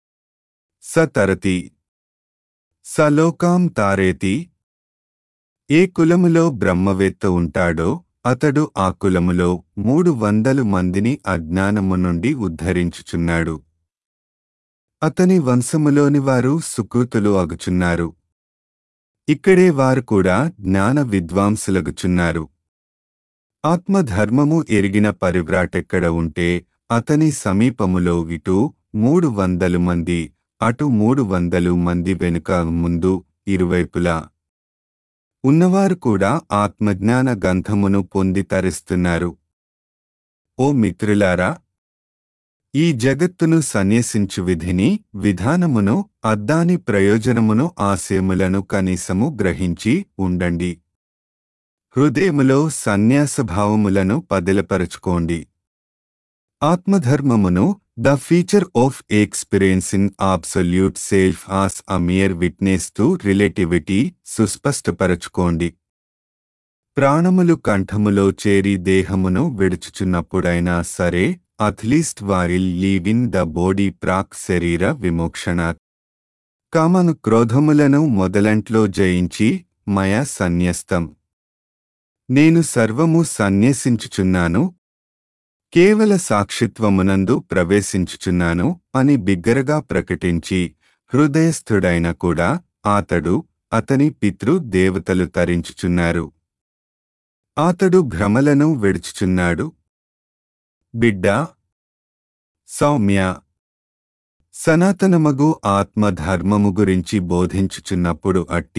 సతరతి సలోకాం తారేతి. ఏ కులములో బ్రహ్మవేత్త ఉంటాడో అతడు ఆ కులములో మూడు వందలు మందిని అజ్ఞానము నుండి ఉద్ధరించుచున్నాడు. అతని వంశములోని వారు సుకృతులు అగుచున్నారు. ఇక్కడే వారు కూడా జ్ఞాన విద్వాంసులగుచున్నారు. ఆత్మధర్మము ఎరిగిన పరివ్రాటెక్కడ ఉంటే అతని సమీపములో ఇటు మూడు వందలు మంది, అటు మూడు వందలు మంది, వెనుక ముందు ఇరువైపులా ఉన్నవారు కూడా ఆత్మజ్ఞాన గంధమును పొంది తరిస్తున్నారు. ఓ మిత్రులారా, ఈ జగత్తును సన్యసించు విధిని, విధానమును, అద్దాని ప్రయోజనమును, ఆశయములను కనీసము గ్రహించి ఉండండి. హృదయములో సన్యాసభావములను పదిలపరచుకోండి. ఆత్మధర్మమును, the feature of experiencing absolute self as a mere witness to relativity సుస్పష్టపరచుకోండి. ప్రాణములు కంఠములో చేరి దేహమును విడుచుచున్నప్పుడైనా సరే at least while leaving the body ప్రాక్ శరీర విమోక్షణాత్. కామను క్రోధములను మొదలంట్లో జయించి మయా సన్యస్తం, నేను సర్వము సన్యసించుచున్నాను, కేవల సాక్షిత్వమునందు ప్రవేశించుచున్నాను అని బిగ్గరగా ప్రకటించి హృదయస్థుడైన కూడా అతడు, అతని పితృ దేవతలు తరించుచున్నారు. అతడు భ్రమలను విడుచుచున్నాడు. బిడ్డా, సౌమ్య, సనాతనమగు ఆత్మధర్మము గురించి బోధించుచున్నప్పుడు అట్టి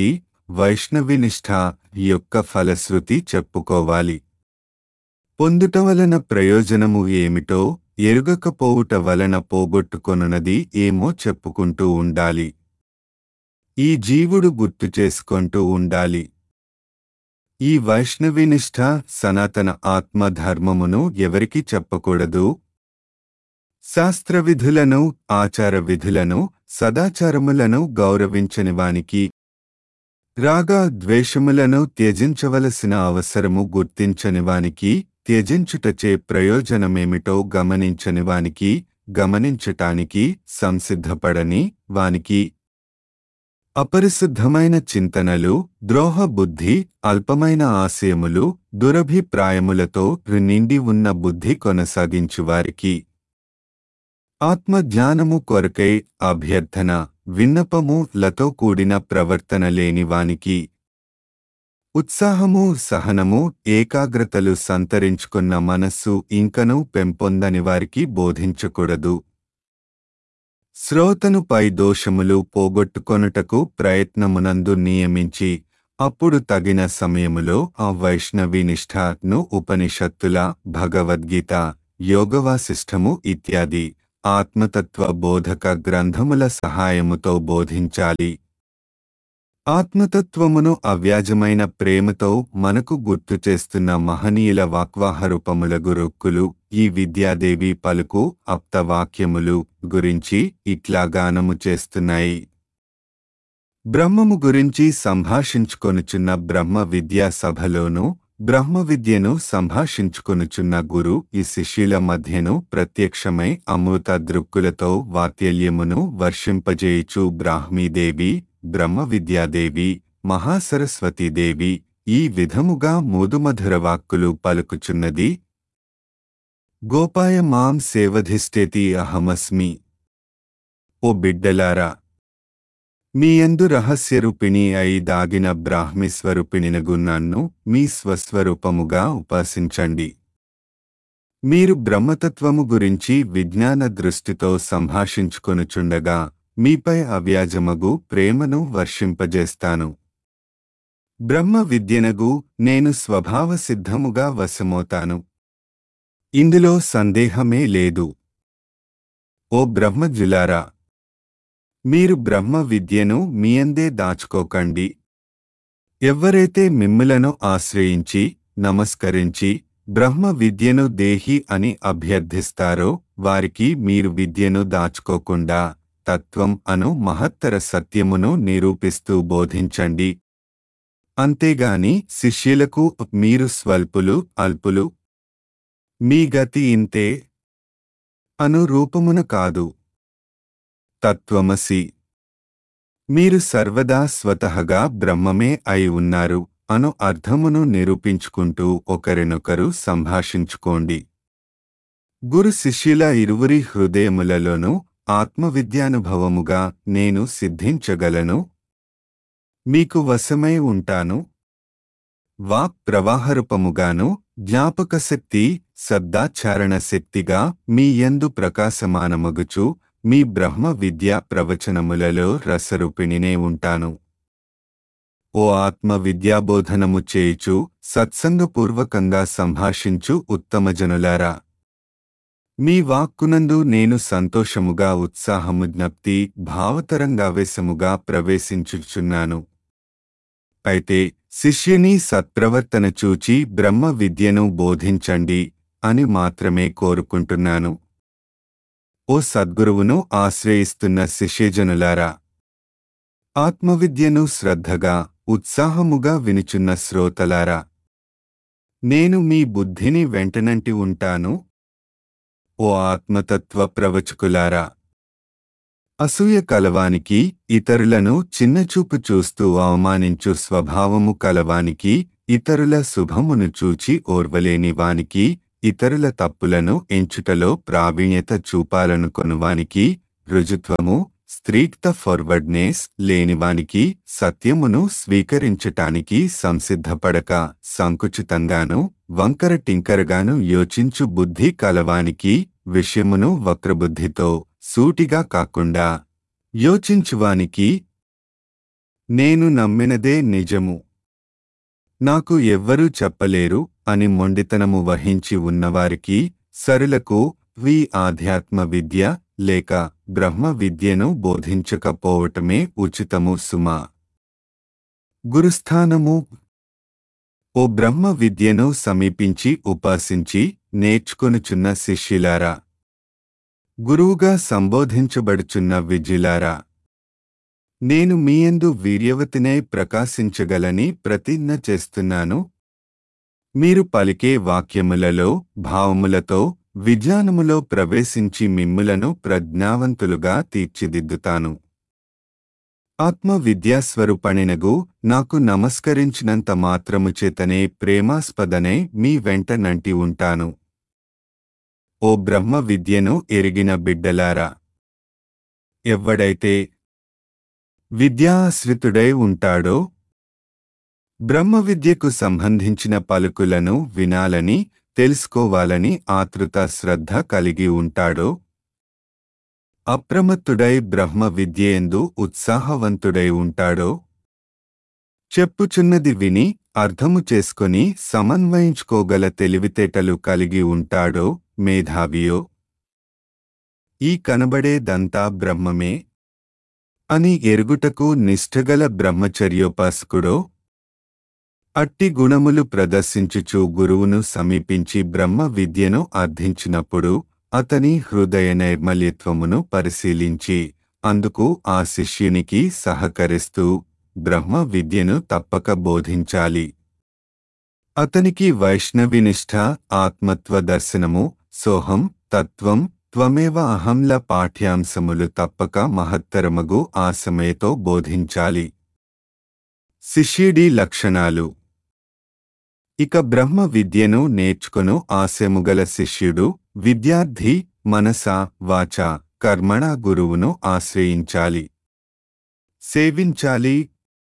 వైష్ణవినిష్ఠ యొక్క ఫలశ్రుతి చెప్పుకోవాలి. పొందుట వలన ప్రయోజనము ఏమిటో ఎరుగకపోవుట వలన పోగొట్టుకొనున్నది ఏమో చెప్పుకుంటూ ఉండాలి. ఈ జీవుడు గుర్తు చేసుకుంటూ ఉండాలి. ఈ వైష్ణవినిష్ఠ సనాతన ఆత్మధర్మమును ఎవరికి చెప్పకూడదు. శాస్త్ర విధులను, ఆచార విధులను, సదాచారములను గౌరవించని వానికి, రాగ ద్వేషములను త్యజించవలసిన అవసరము గుర్తించని వానికి, త్యజించుటచే ప్రయోజనమేమిటో గమనించని వానికి, గమనించటానికి సంసిద్ధపడని వానికి, అపరిశుద్ధమైన చింతనలు, ద్రోహ బుద్ధి, అల్పమైన ఆశయములు, దురభిప్రాయములతో నిండి ఉన్న బుద్ధి కొనసాగించువారికి, ఆత్మజ్ఞానము కొరకై అభ్యర్థన, విన్నపము లతో కూడిన ప్రవర్తన లేని వానికి, ఉత్సాహము, సహనము, ఏకాగ్రతలు సంతరించుకున్న మనస్సు ఇంకనూ పెంపొందని వారికి బోధించకూడదు. శ్రోతను పై దోషములు పోగొట్టుకొనుటకు ప్రయత్నమునందు నియమించి, అప్పుడు తగిన సమయములో ఆ వైష్ణవి నిష్ఠను ఉపనిషత్తుల, భగవద్గీత, యోగవాసిష్టము ఇత్యాది ఆత్మతత్వ బోధక గ్రంథముల సహాయముతో బోధించాలి. ఆత్మతత్వమును అవ్యాజమైన ప్రేమతో మనకు గుర్తు చేస్తున్న మహనీయుల వాక్వాహరూపములగు రొక్కులు ఈ విద్యాదేవి పలుకు అప్తవాక్యములు గురించి ఇట్లా గానము చేస్తున్నాయి. బ్రహ్మము గురించి సంభాషించుకొనుచున్న బ్రహ్మ విద్యా సభలోనూ, బ్రహ్మ విద్యను సంభాషించుకొనుచున్న గురు ఈ శిష్యుల మధ్యను ప్రత్యక్షమై అమృత దృక్కులతో వాత్సల్యమును వర్షింపజేయుచు బ్రాహ్మీదేవి, బ్రహ్మ విద్యాదేవి, మహాసరస్వతీదేవి ఈ విధముగా మృదుమధుర వాక్కులు పలుకుచున్నది. గోపాయ మాం సేవధిష్ఠేతి అహమస్మి. ఓ బిడ్డలారా, మీయందు రహస్యరూపిణి అయి దాగిన బ్రాహ్మీస్వరూపిణినగు నన్ను మీ స్వస్వరూపముగా ఉపాసించండి. మీరు బ్రహ్మతత్వము గురించి విజ్ఞాన దృష్టితో సంభాషించుకొనుచుండగా మీపై అవ్యాజమగు ప్రేమను వర్షింపజేస్తాను. బ్రహ్మ విద్యనగు నేను స్వభావ సిద్ధముగా వశమవుతాను. ఇందులో సందేహమే లేదు. ఓ బ్రహ్మజులారా, మీరు బ్రహ్మ విద్యను మీయందే దాచుకోకండి. ఎవ్వరైతే మిమ్ములను ఆశ్రయించి నమస్కరించి బ్రహ్మ విద్యను దేహి అని అభ్యర్థిస్తారో వారికి మీరు విద్యను దాచుకోకుండా తత్వం అను మహత్తర సత్యమును నిరూపిస్తూ బోధించండి. అంతేగాని శిష్యులకు మీరు స్వల్పులు, అల్పులు, మీ గతి ఇంతే అను రూపమున కాదు. తత్వమసి, మీరు సర్వదా స్వతహగా బ్రహ్మమే అయి ఉన్నారు అను అర్థమును నిరూపించుకుంటూ ఒకరినొకరు సంభాషించుకోండి. గురు శిష్యుల ఇరువురి హృదయములలోనూ ఆత్మవిద్యానుభవముగా నేను సిద్ధించగలను. మీకు వశమై ఉంటాను. వాక్ ప్రవాహరూపముగాను, జ్ఞాపకశక్తి, శబ్దాచారణ శక్తిగా మీ యందు ప్రకాశమానమగుచు మీ బ్రహ్మ విద్యా ప్రవచనములలో రసరూపిణినే ఉంటాను. ఓ ఆత్మ విద్యాబోధనము చేయుచు సత్సంగపూర్వకంగా సంభాషించు ఉత్తమజనులారా, మీ వాక్కునందు నేను సంతోషముగా, ఉత్సాహము, జ్ఞప్తి, భావతరంగావేశముగా ప్రవేశించుచున్నాను. అయితే శిష్యుని సత్ప్రవర్తన చూచి బ్రహ్మ విద్యను బోధించండి అని మాత్రమే కోరుకుంటున్నాను. ఓ సద్గురువును ఆశ్రయిస్తున్న శిష్యజనులారా, ఆత్మవిద్యను శ్రద్ధగా, ఉత్సాహముగా వినుచున్న శ్రోతలారా, నేను మీ బుద్ధిని వెంటనంటి ఉంటాను. ఓ ఆత్మతత్వ ప్రవచకులారా, అసూయ కలవానికి, ఇతరులను చిన్నచూపు చూస్తూ అవమానించు స్వభావము కలవానికి, ఇతరుల శుభమును చూచి ఓర్వలేని వానికి, ఇతరుల తప్పులను ఎంచుటలో ప్రావీణ్యత చూపాలనుకొనువానికి, రుజుత్వము, స్త్రీక్త ఫార్వర్డ్నెస్ లేనివానికి, సత్యమును స్వీకరించటానికి సంసిద్ధపడక సంకుచితంగాను, వంకర టింకరగాను యోచించు బుద్ధి కలవానికి, విషయమును వక్రబుద్ధితో సూటిగా కాకుండా యోచించువానికి, నేను నమ్మినదే నిజము, నాకు ఎవ్వరూ చెప్పలేరు అని మొండితనము వహించి ఉన్నవారికి, సరులకు వి ఆధ్యాత్మ విద్య లేక బ్రహ్మ విద్యను బోధించకపోవటమే ఉచితము సుమా. గురుస్థానము. ఓ బ్రహ్మ విద్యను సమీపించి ఉపాసించి నేర్చుకొనుచున్న శిష్యులారా, గురువుగా సంబోధించబడుచున్న విజ్యులారా, నేను మీయందు వీర్యవతినై ప్రకాశించగలని ప్రతిజ్ఞ చేస్తున్నాను. మీరు పలికే వాక్యములలో భావములతో విజ్ఞానములో ప్రవేశించి మిమ్ములను ప్రజ్ఞావంతులుగా తీర్చిదిద్దుతాను. ఆత్మ విద్యాస్వరూపణినగు నాకు నమస్కరించినంత మాత్రము చేతనే ప్రేమాస్పదనే మీ వెంట నంటి ఉంటాను. ఓ బ్రహ్మ విద్యను ఎరిగిన బిడ్డలారా, ఎవ్వడైతే విద్యాశ్రితుడై ఉంటాడో, బ్రహ్మ విద్యకు సంబంధించిన పలుకులను వినాలని తెలుసుకోవాలని ఆతృత శ్రద్ధ కలిగి ఉంటాడో, అప్రమత్తుడై బ్రహ్మ విద్యయందు ఉత్సాహవంతుడై ఉంటాడో, చెప్పుచున్నది విని అర్థము చేసుకొని సమన్వయించుకోగల తెలివితేటలు కలిగి ఉంటాడో మేధావియో, ఈ కనబడేదంతా బ్రహ్మమే అని ఎరుగుటకు నిష్ఠగల బ్రహ్మచర్యోపాసకుడో, అట్టి గుణములు ప్రదర్శించుచు గురువును సమీపించి బ్రహ్మ విద్యను అర్థించినప్పుడు అతని హృదయ నైర్మల్యత్వమును పరిశీలించి అందుకు ఆ శిష్యునికి సహకరిస్తూ బ్రహ్మ విద్యను తప్పక బోధించాలి. అతనికి వైష్ణవినిష్ఠ, ఆత్మత్వ దర్శనము, సోహం తత్వం త్వమేవ అహంల పాఠ్యాంశములు తప్పక మహత్తరమగు ఆసమయతో బోధించాలి. శిష్యుడి లక్షణాలు. ఇక బ్రహ్మ విద్యను నేర్చుకొను ఆశయముగల శిష్యుడు విద్యార్థి మనసా వాచా కర్మణ గురువును ఆశ్రయించాలి, సేవించాలి,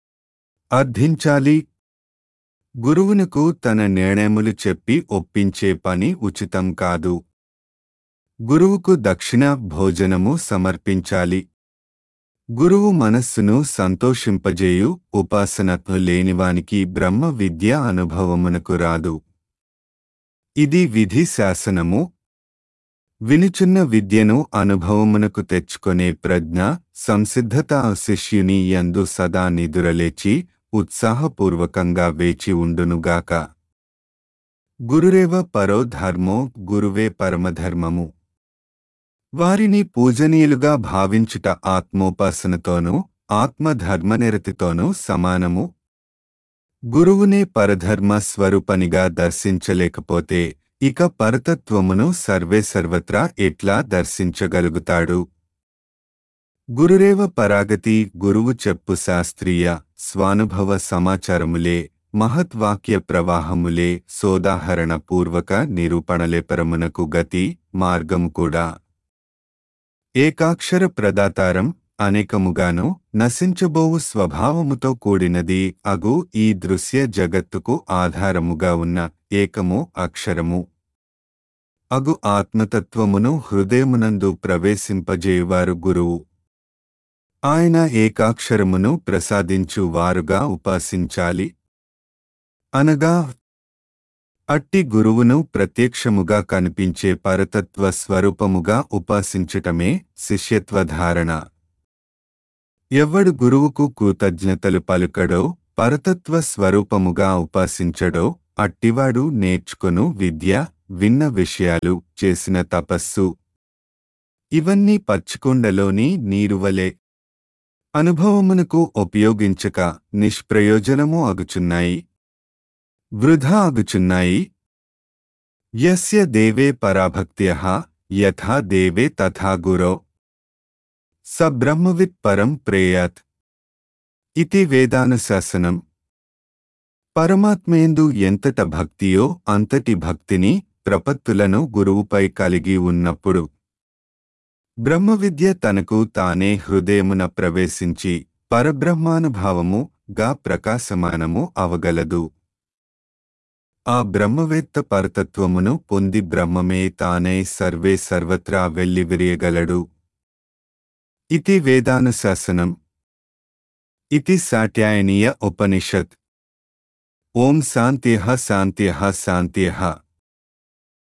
అర్థించాలి. గురువునకు తన నిర్ణయములు చెప్పి ఒప్పించే పని ఉచితం కాదు. గురువుకు దక్షిణ భోజనము సమర్పించాలి. గురువు మనస్సును సంతోషింపజేయు ఉపాసనత్ను లేనివానికి బ్రహ్మ విద్య అనుభవమునకు రాదు. ఇది విధి శాసనము. వినుచున్న విద్యను అనుభవమునకు తెచ్చుకొనే ప్రజ్ఞ సంసిద్ధత శిష్యుని యందు సదా నిదురలేచి ఉత్సాహపూర్వకంగా వేచి ఉండునుగాక. గురురేవ పరో ధర్మో, గురువే పరమధర్మము. వారిని పూజనీయులుగా భావించుట ఆత్మోపాసనతోనూ ఆత్మధర్మనిరతితోనూ సమానము. గురువునే పరధర్మ స్వరూపనిగా దర్శించలేకపోతే ఇక పరతత్వమును సర్వే సర్వత్రా ఎట్లా దర్శించగలుగుతాడు? గురురేవ పరాగతి. గురువు చెప్పు శాస్త్రీయ స్వానుభవ సమాచారములే, మహత్వాక్య ప్రవాహములే, సోదాహరణ పూర్వక నిరూపణలే పరమునకు గతి మార్గము కూడా. ఏకాక్షర ప్రదాతారం అనేకముగాను నశించబోవు స్వభావముతో కూడినది అగు ఈ దృశ్య జగత్తుకు ఆధారముగా ఉన్న ఏకము అక్షరము అగు ఆత్మతత్వమును హృదయమునందు ప్రవేశింపజేయువారు గురువు. ఆయన ఏకాక్షరమును ప్రసాదించు వారుగా ఉపాసించాలి. అనగా అట్టి గురువును ప్రత్యక్షముగా కనిపించే పరతత్వ స్వరూపముగా ఉపాసించటమే శిష్యత్వధారణ. ఎవ్వడు గురువుకు కృతజ్ఞతలు పలుకడో, పరతత్వ స్వరూపముగా ఉపాసించడో అట్టివాడు నేర్చుకొను విద్య, విన్న విషయాలు, చేసిన తపస్సు ఇవన్నీ పచ్చికొండలోని నీరువలే అనుభవమునకు ఉపయోగించక నిష్ప్రయోజనము అగుచున్నాయి, వృధా అగుచున్నాయి. యస్య దేవే పరాభక్త్యః యథా దేవే తథా గురో స బ్రహ్మవిత్ పరం ప్రేయాత్ ఇతి వేదానుశాసనం. పరమాత్మయందు ఎంతట భక్తియో అంతటి భక్తిని, ప్రపత్తులను గురువుపై కలిగి ఉన్నప్పుడు బ్రహ్మవిద్య తనకు తానే హృదయమున ప్రవేశించి పరబ్రహ్మానుభావము గా ప్రకాశమానము అవగలదు. ఆ బ్రహ్మవేత్త పరతత్వమును పొంది బ్రహ్మమే తానై సర్వే సర్వత్రా వెల్లివిరియగలడు. ఇతి వేదానుశాసనం. इति साट्यायनीय उपनिषत्। ओम शान्त्यः शान्त्यः शान्त्यः।